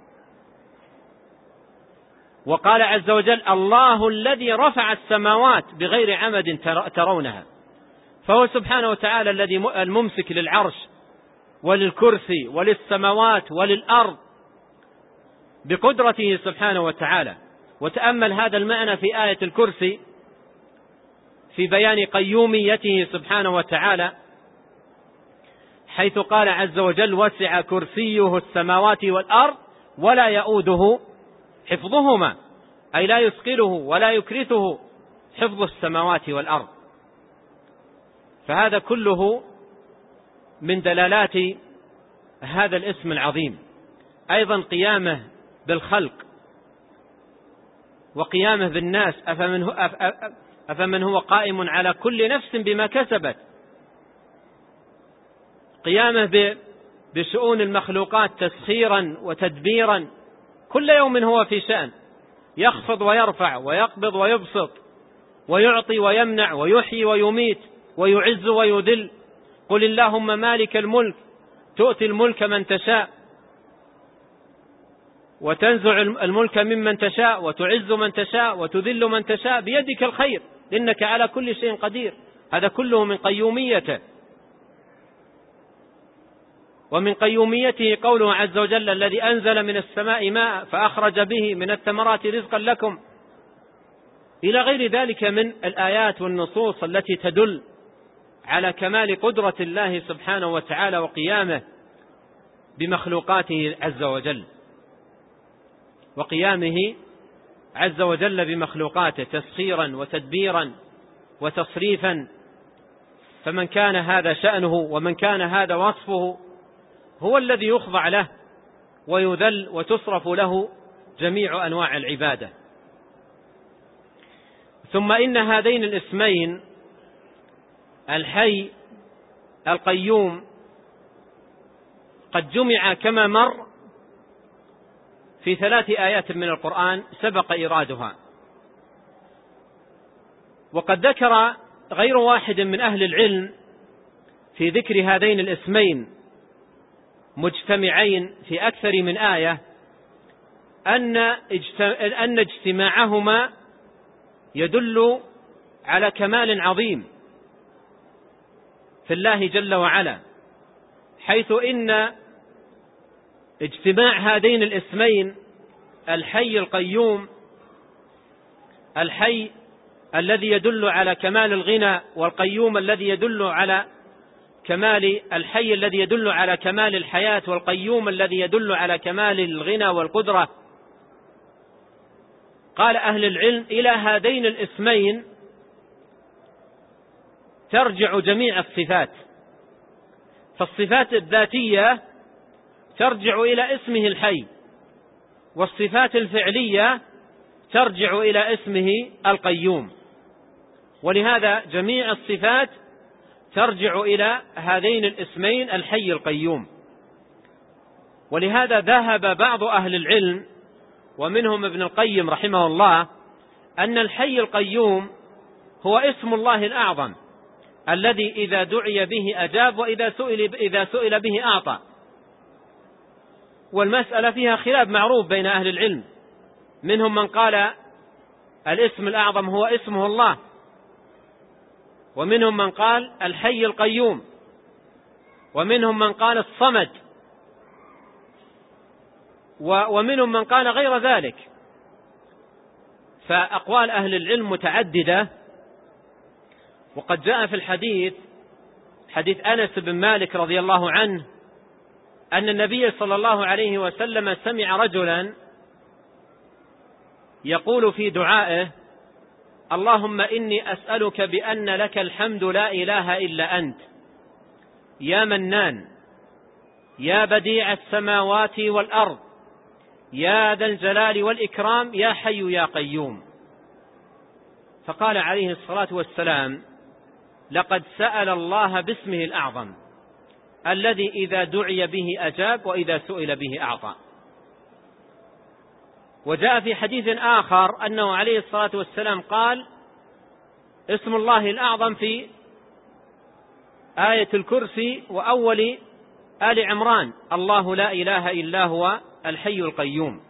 وقال عز وجل: الله الذي رفع السماوات بغير عمد ترونها. فهو سبحانه وتعالى الذي الممسك للعرش وللكرسي وللسماوات وللأرض بقدرته سبحانه وتعالى. وتأمل هذا المعنى في آية الكرسي في بيان قيوميته سبحانه وتعالى، حيث قال عز وجل: وسع كرسيه السماوات والأرض ولا يؤوده حفظهما، أي لا يثقله ولا يكرثه حفظ السماوات والأرض. فهذا كله من دلالات هذا الاسم العظيم. أيضا قيامه بالخلق وقيامه بالناس، أفمن هو, أفمن هو قائم على كل نفس بما كسبت. قيامه بشؤون المخلوقات تسخيرا وتدبيرا، كل يوم هو في شأن، يخفض ويرفع ويقبض ويبسط ويعطي ويمنع ويحيي ويميت ويعز ويذل. قل اللهم مالك الملك تؤتي الملك من تشاء وتنزع الملك ممن تشاء وتعز من تشاء وتذل من تشاء بيدك الخير إنك على كل شيء قدير. هذا كله من قيوميته. ومن قيوميته قوله عز وجل: الذي أنزل من السماء ماء فأخرج به من الثمرات رزقا لكم، إلى غير ذلك من الآيات والنصوص التي تدل على كمال قدرة الله سبحانه وتعالى وقيامه بمخلوقاته عز وجل، وقيامه عز وجل بمخلوقاته تسخيرا وتدبيرا وتصريفا. فمن كان هذا شأنه ومن كان هذا وصفه هو الذي يخضع له ويذل وتصرف له جميع أنواع العبادة. ثم إن هذين الاسمين الحي القيوم قد جمع كما مر في ثلاث آيات من القرآن سبق إيرادها. وقد ذكر غير واحد من أهل العلم في ذكر هذين الاسمين مجتمعين في أكثر من آية أن اجتماعهما يدل على كمال عظيم في الله جل وعلا، حيث إن اجتماع هذين الاسمين الحي القيوم، الحي الذي يدل على كمال الغنى، والقيوم الذي يدل على كمال الحي الذي يدل على كمال الحياة، والقيوم الذي يدل على كمال الغنى والقدرة. قال أهل العلم: إلى هذين الاسمين ترجع جميع الصفات. فالصفات الذاتية ترجع إلى اسمه الحي، والصفات الفعلية ترجع إلى اسمه القيوم. ولهذا جميع الصفات ترجع إلى هذين الاسمين الحي القيوم. ولهذا ذهب بعض أهل العلم ومنهم ابن القيم رحمه الله أن الحي القيوم هو اسم الله الأعظم الذي إذا دعي به أجاب، وإذا سئل, إذا سئل به أعطى. والمسألة فيها خلاف معروف بين أهل العلم، منهم من قال الاسم الأعظم هو اسمه الله، ومنهم من قال الحي القيوم، ومنهم من قال الصمد، ومنهم من قال غير ذلك. فأقوال أهل العلم متعددة. وقد جاء في الحديث حديث أنس بن مالك رضي الله عنه أن النبي صلى الله عليه وسلم سمع رجلا يقول في دعائه: اللهم إني أسألك بأن لك الحمد لا إله إلا أنت، يا منان، يا بديع السماوات والأرض، يا ذا الجلال والإكرام، يا حي يا قيوم. فقال عليه الصلاة والسلام: لقد سأل الله باسمه الأعظم الذي إذا دعي به أجاب، وإذا سئل به أعطى. وجاء في حديث آخر أنه عليه الصلاة والسلام قال: اسم الله الأعظم في آية الكرسي وأول آل عمران: الله لا إله إلا هو الحي القيوم.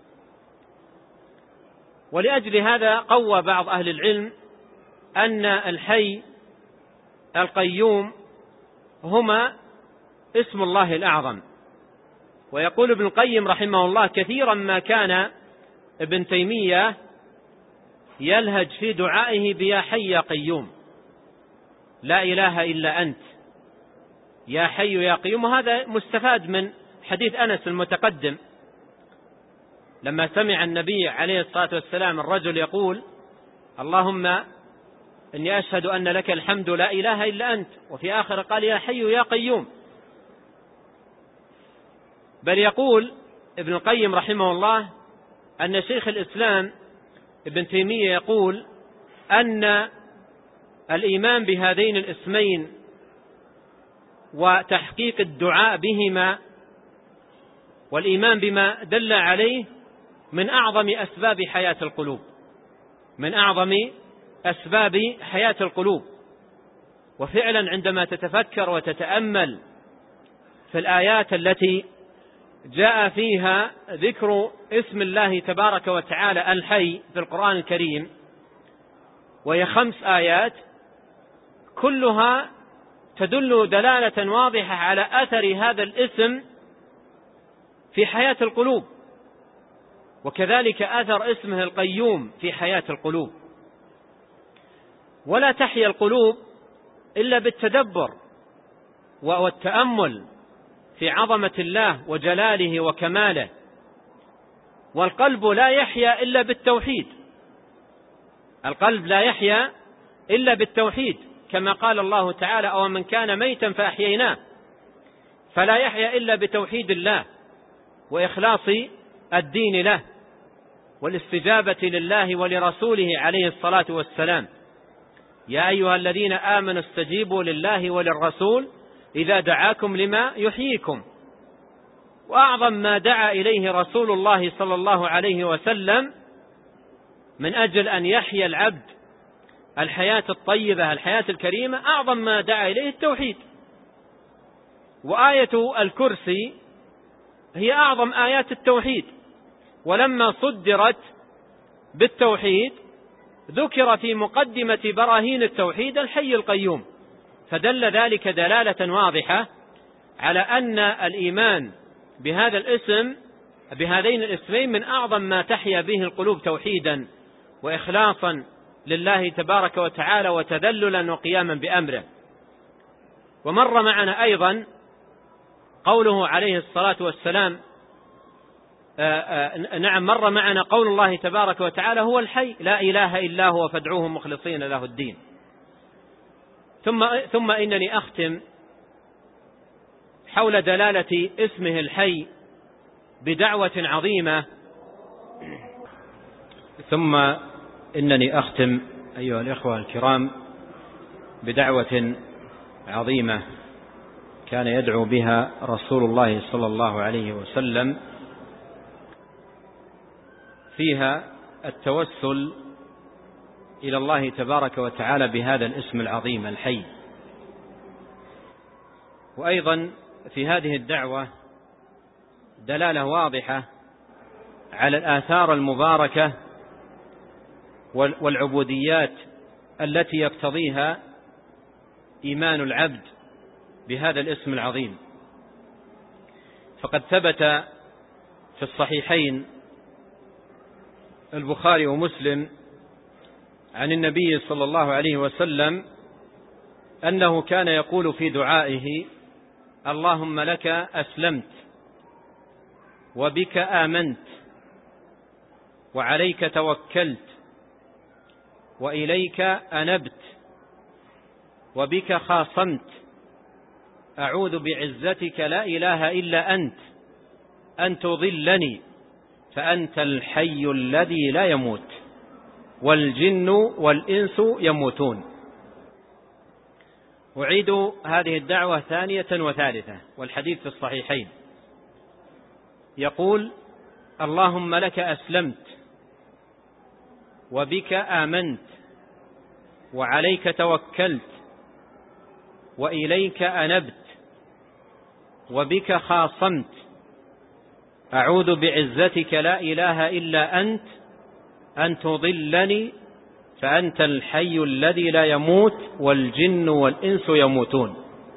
ولأجل هذا قوى بعض أهل العلم أن الحي القيوم هما اسم الله الأعظم. ويقول ابن القيم رحمه الله: كثيرا ما كان ابن تيمية يلهج في دعائه بيا حي يا قيوم، لا إله إلا أنت، يا حي يا قيوم. وهذا مستفاد من حديث أنس المتقدم لما سمع النبي عليه الصلاة والسلام الرجل يقول: اللهم إني أشهد أن لك الحمد لا إله إلا أنت، وفي آخر قال: يا حي يا قيوم. بل يقول ابن القيم رحمه الله أن شيخ الإسلام ابن تيمية يقول أن الإيمان بهذين الاسمين وتحقيق الدعاء بهما والإيمان بما دل عليه من أعظم أسباب حياة القلوب، من أعظم أسباب حياة القلوب. وفعلا عندما تتفكر وتتأمل في الآيات التي جاء فيها ذكر اسم الله تبارك وتعالى الحي في القرآن الكريم، وهي خمس آيات كلها تدل دلالة واضحة على أثر هذا الاسم في حياة القلوب، وكذلك أثر اسمه القيوم في حياة القلوب. ولا تحيا القلوب إلا بالتدبر والتأمل في عظمة الله وجلاله وكماله. والقلب لا يحيا إلا بالتوحيد، القلب لا يحيا إلا بالتوحيد، كما قال الله تعالى: أو من كان ميتا فأحييناه. فلا يحيا إلا بتوحيد الله وإخلاص الدين له والاستجابة لله ولرسوله عليه الصلاة والسلام. يا أيها الذين آمنوا استجيبوا لله وللرسول إذا دعاكم لما يحييكم. وأعظم ما دعا إليه رسول الله صلى الله عليه وسلم من أجل أن يحيا العبد الحياة الطيبة الحياة الكريمة، أعظم ما دعا إليه التوحيد. وآية الكرسي هي أعظم آيات التوحيد، ولما صدرت بالتوحيد ذكر في مقدمة براهين التوحيد الحي القيوم، فدل ذلك دلالة واضحة على أن الإيمان بهذا الاسم بهذين الاسمين من أعظم ما تحيا به القلوب توحيدا وإخلاصا لله تبارك وتعالى وتذللا وقياما بأمره. ومر معنا أيضا قوله عليه الصلاة والسلام آآ آآ نعم مر معنا قول الله تبارك وتعالى: هو الحي لا إله إلا هو فادعوه مخلصين له الدين. ثم, ثم إنني أختم حول دلالة اسمه الحي بدعوة عظيمة ثم إنني أختم أيها الإخوة الكرام بدعوة عظيمة كان يدعو بها رسول الله صلى الله عليه وسلم، فيها التوسل إلى الله تبارك وتعالى بهذا الاسم العظيم الحي. وأيضا في هذه الدعوة دلالة واضحة على الآثار المباركة والعبوديات التي يقتضيها إيمان العبد بهذا الاسم العظيم. فقد ثبت في الصحيحين البخاري ومسلم عن النبي صلى الله عليه وسلم أنه كان يقول في دعائه: اللهم لك أسلمت وبك آمنت وعليك توكلت وإليك أنبت وبك خاصمت أعوذ بعزتك لا إله إلا أنت أن تضلني فأنت الحي الذي لا يموت والجن والإنس يموتون. أعيد هذه الدعوة ثانية وثالثة والحديث في الصحيحين. يقول: اللهم لك أسلمت وبك آمنت وعليك توكلت وإليك أنبت وبك خاصمت أعوذ بعزتك لا إله إلا أنت أن تضلني فأنت الحي الذي لا يموت والجن والإنس يموتون.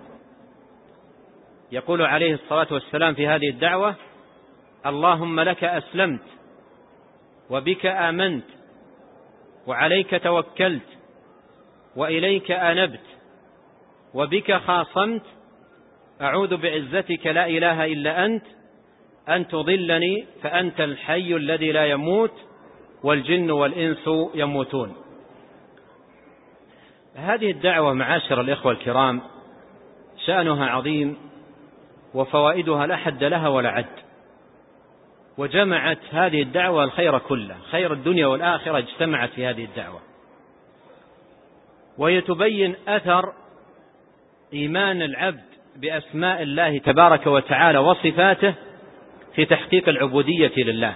يقول عليه الصلاة والسلام في هذه الدعوة: اللهم لك أسلمت وبك آمنت وعليك توكلت وإليك أنبت وبك خاصمت أعوذ بعزتك لا إله إلا أنت أن تضلني فأنت الحي الذي لا يموت والجن والإنس يموتون. هذه الدعوة معاشر الإخوة الكرام شأنها عظيم وفوائدها لا حد لها ولا عد، وجمعت هذه الدعوة الخير كله، خير الدنيا والآخرة اجتمعت في هذه الدعوة، وهي تبين أثر إيمان العبد بأسماء الله تبارك وتعالى وصفاته في تحقيق العبودية لله.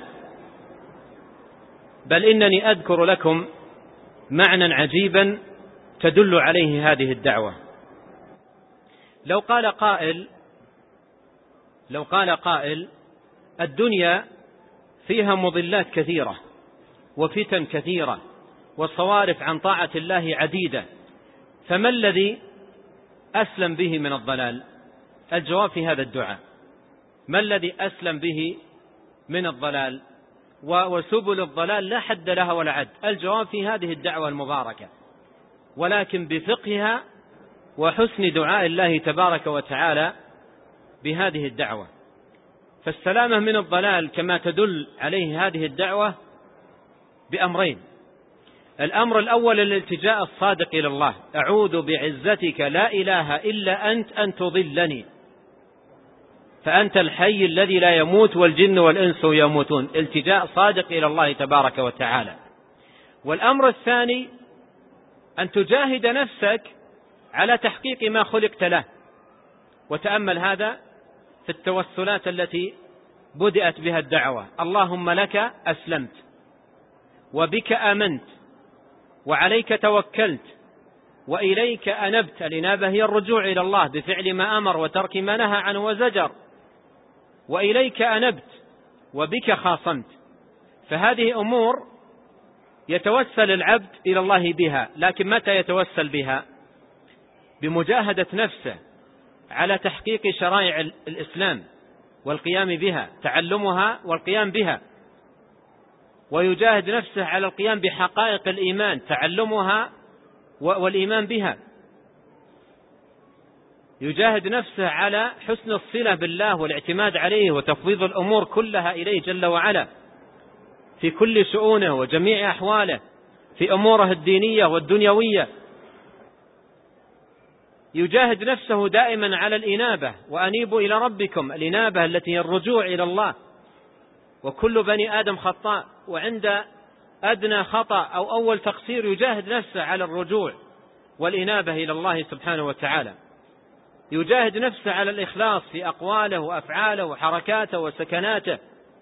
بل إنني أذكر لكم معنى عجيبا تدل عليه هذه الدعوة. لو قال قائل لو قال قائل الدنيا فيها مضلات كثيرة وفتن كثيرة وصوارف عن طاعة الله عديدة، فما الذي أسلم به من الضلال؟ الجواب في هذا الدعاء: ما الذي أسلم به من الضلال؟ وسبل الضلال لا حد لها ولا عد. الجواب في هذه الدعوة المباركة، ولكن بفقهها وحسن دعاء الله تبارك وتعالى بهذه الدعوة. فالسلامة من الضلال كما تدل عليه هذه الدعوة بأمرين: الأمر الأول الالتجاء الصادق إلى الله: أعوذ بعزتك لا إله إلا أنت أن تضلني فأنت الحي الذي لا يموت والجن والإنس يموتون. التجاء صادق إلى الله تبارك وتعالى. والأمر الثاني أن تجاهد نفسك على تحقيق ما خلقت له. وتأمل هذا في التوسلات التي بدأت بها الدعوة: اللهم لك أسلمت وبك آمنت وعليك توكلت وإليك أنبت. الإنابة هي الرجوع إلى الله بفعل ما أمر وترك ما نهى عنه وزجر. وإليك أنبت وبك خاصمت. فهذه أمور يتوسل العبد إلى الله بها، لكن متى يتوسل بها؟ بمجاهدة نفسه على تحقيق شرائع الإسلام والقيام بها، تعلمها والقيام بها، ويجاهد نفسه على القيام بحقائق الإيمان، تعلمها والإيمان بها، يجاهد نفسه على حسن الصلة بالله والاعتماد عليه وتفويض الأمور كلها إليه جل وعلا في كل شؤونه وجميع أحواله، في أموره الدينية والدنيوية. يجاهد نفسه دائما على الإنابة: وأنيبوا إلى ربكم. الإنابة التي هي الرجوع إلى الله. وكل بني آدم خطاء، وعند أدنى خطأ أو أول تقصير يجاهد نفسه على الرجوع والإنابة إلى الله سبحانه وتعالى. يجاهد نفسه على الإخلاص في أقواله وأفعاله وحركاته وسكناته،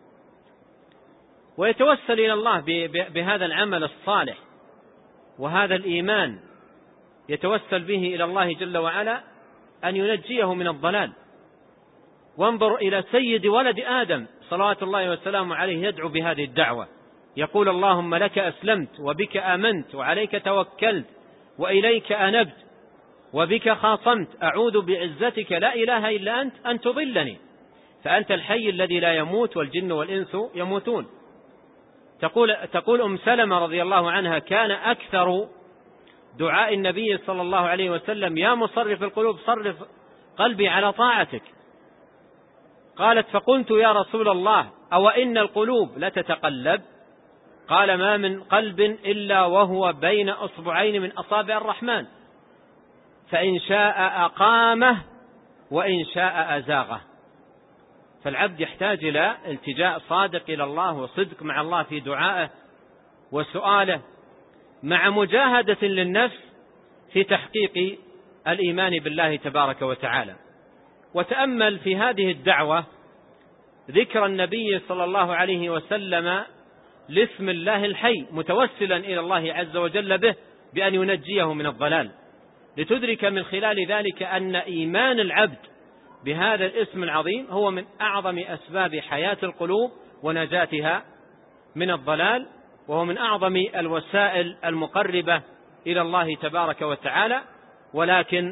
ويتوسل إلى الله بهذا العمل الصالح وهذا الإيمان، يتوسل به إلى الله جل وعلا أن ينجيه من الضلال. وانظر إلى سيد ولد آدم صلوات الله وسلامه عليه يدعو بهذه الدعوة، يقول: اللهم لك أسلمت وبك آمنت وعليك توكلت وإليك أنبت وبك خاصمت أعوذ بعزتك لا إله إلا أنت أن تضلني فأنت الحي الذي لا يموت والجن والإنس يموتون. تقول, تقول أم سلمة رضي الله عنها: كان أكثر دعاء النبي صلى الله عليه وسلم: يا مصرف القلوب صرف قلبي على طاعتك. قالت: فقلت يا رسول الله أو إن القلوب لتتقلب؟ قال: ما من قلب إلا وهو بين أصبعين من أصابع الرحمن فإن شاء أقامه وإن شاء أزاغه. فالعبد يحتاج إلى التجاء صادق إلى الله وصدق مع الله في دعائه وسؤاله، مع مجاهدة للنفس في تحقيق الإيمان بالله تبارك وتعالى. وتأمل في هذه الدعوة ذكر النبي صلى الله عليه وسلم لاسم الله الحي متوسلا إلى الله عز وجل به بأن ينجيه من الضلال، لتدرك من خلال ذلك أن إيمان العبد بهذا الاسم العظيم هو من أعظم أسباب حياة القلوب ونجاتها من الضلال، وهو من أعظم الوسائل المقربة إلى الله تبارك وتعالى، ولكن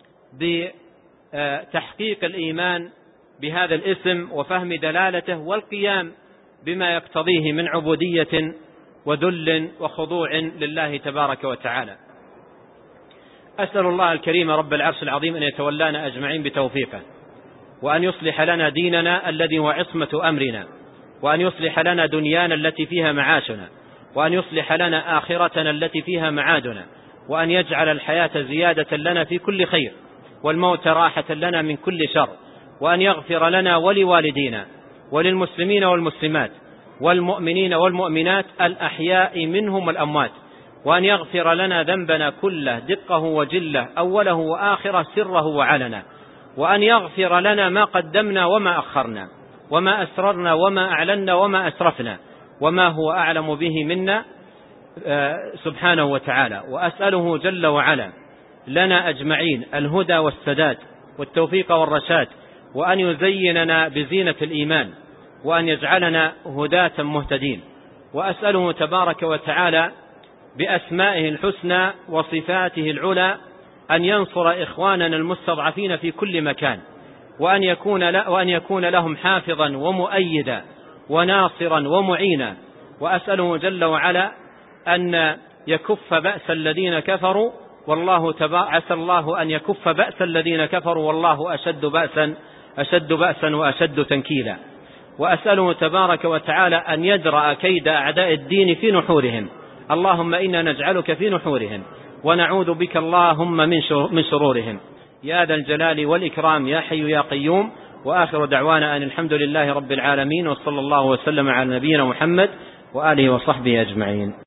بتحقيق الإيمان بهذا الاسم وفهم دلالته والقيام بما يقتضيه من عبودية وذل وخضوع لله تبارك وتعالى. أسأل الله الكريم رب العرش العظيم أن يتولانا أجمعين بتوفيقه، وأن يصلح لنا ديننا الذي هو عصمة أمرنا، وأن يصلح لنا دنيانا التي فيها معاشنا، وأن يصلح لنا آخرتنا التي فيها معادنا، وأن يجعل الحياة زيادة لنا في كل خير، والموت راحة لنا من كل شر، وأن يغفر لنا ولوالدينا وللمسلمين والمسلمات والمؤمنين والمؤمنات الأحياء منهم والأموات، وأن يغفر لنا ذنبنا كله دقه وجله أوله وآخره سره وعلنا، وأن يغفر لنا ما قدمنا وما أخرنا وما أسررنا وما أعلنا وما أسرفنا وما هو أعلم به منا سبحانه وتعالى. وأسأله جل وعلا لنا أجمعين الهدى والسداد والتوفيق والرشاد، وأن يزيننا بزينة الإيمان، وأن يجعلنا هداة مهتدين. وأسأله تبارك وتعالى بأسمائه الحسنى وصفاته العلى أن ينصر إخواننا المستضعفين في كل مكان، وأن يكون, وأن يكون لهم حافظا ومؤيدا وناصرا ومعينا. وأسأله جل وعلا أن يكف بأس الذين كفروا والله تبا عسى الله أن يكف بأس الذين كفروا والله أشد بأسا أشد بأسا وأشد تنكيلا. وأسأله تبارك وتعالى أن يدرأ كيد أعداء الدين في نحورهم. اللهم إنا نجعلك في نحورهم ونعوذ بك اللهم من شرورهم يا ذا الجلال والإكرام يا حي يا قيوم. وآخر دعوانا أن الحمد لله رب العالمين، وصلى الله وسلم على نبينا محمد وآله وصحبه أجمعين.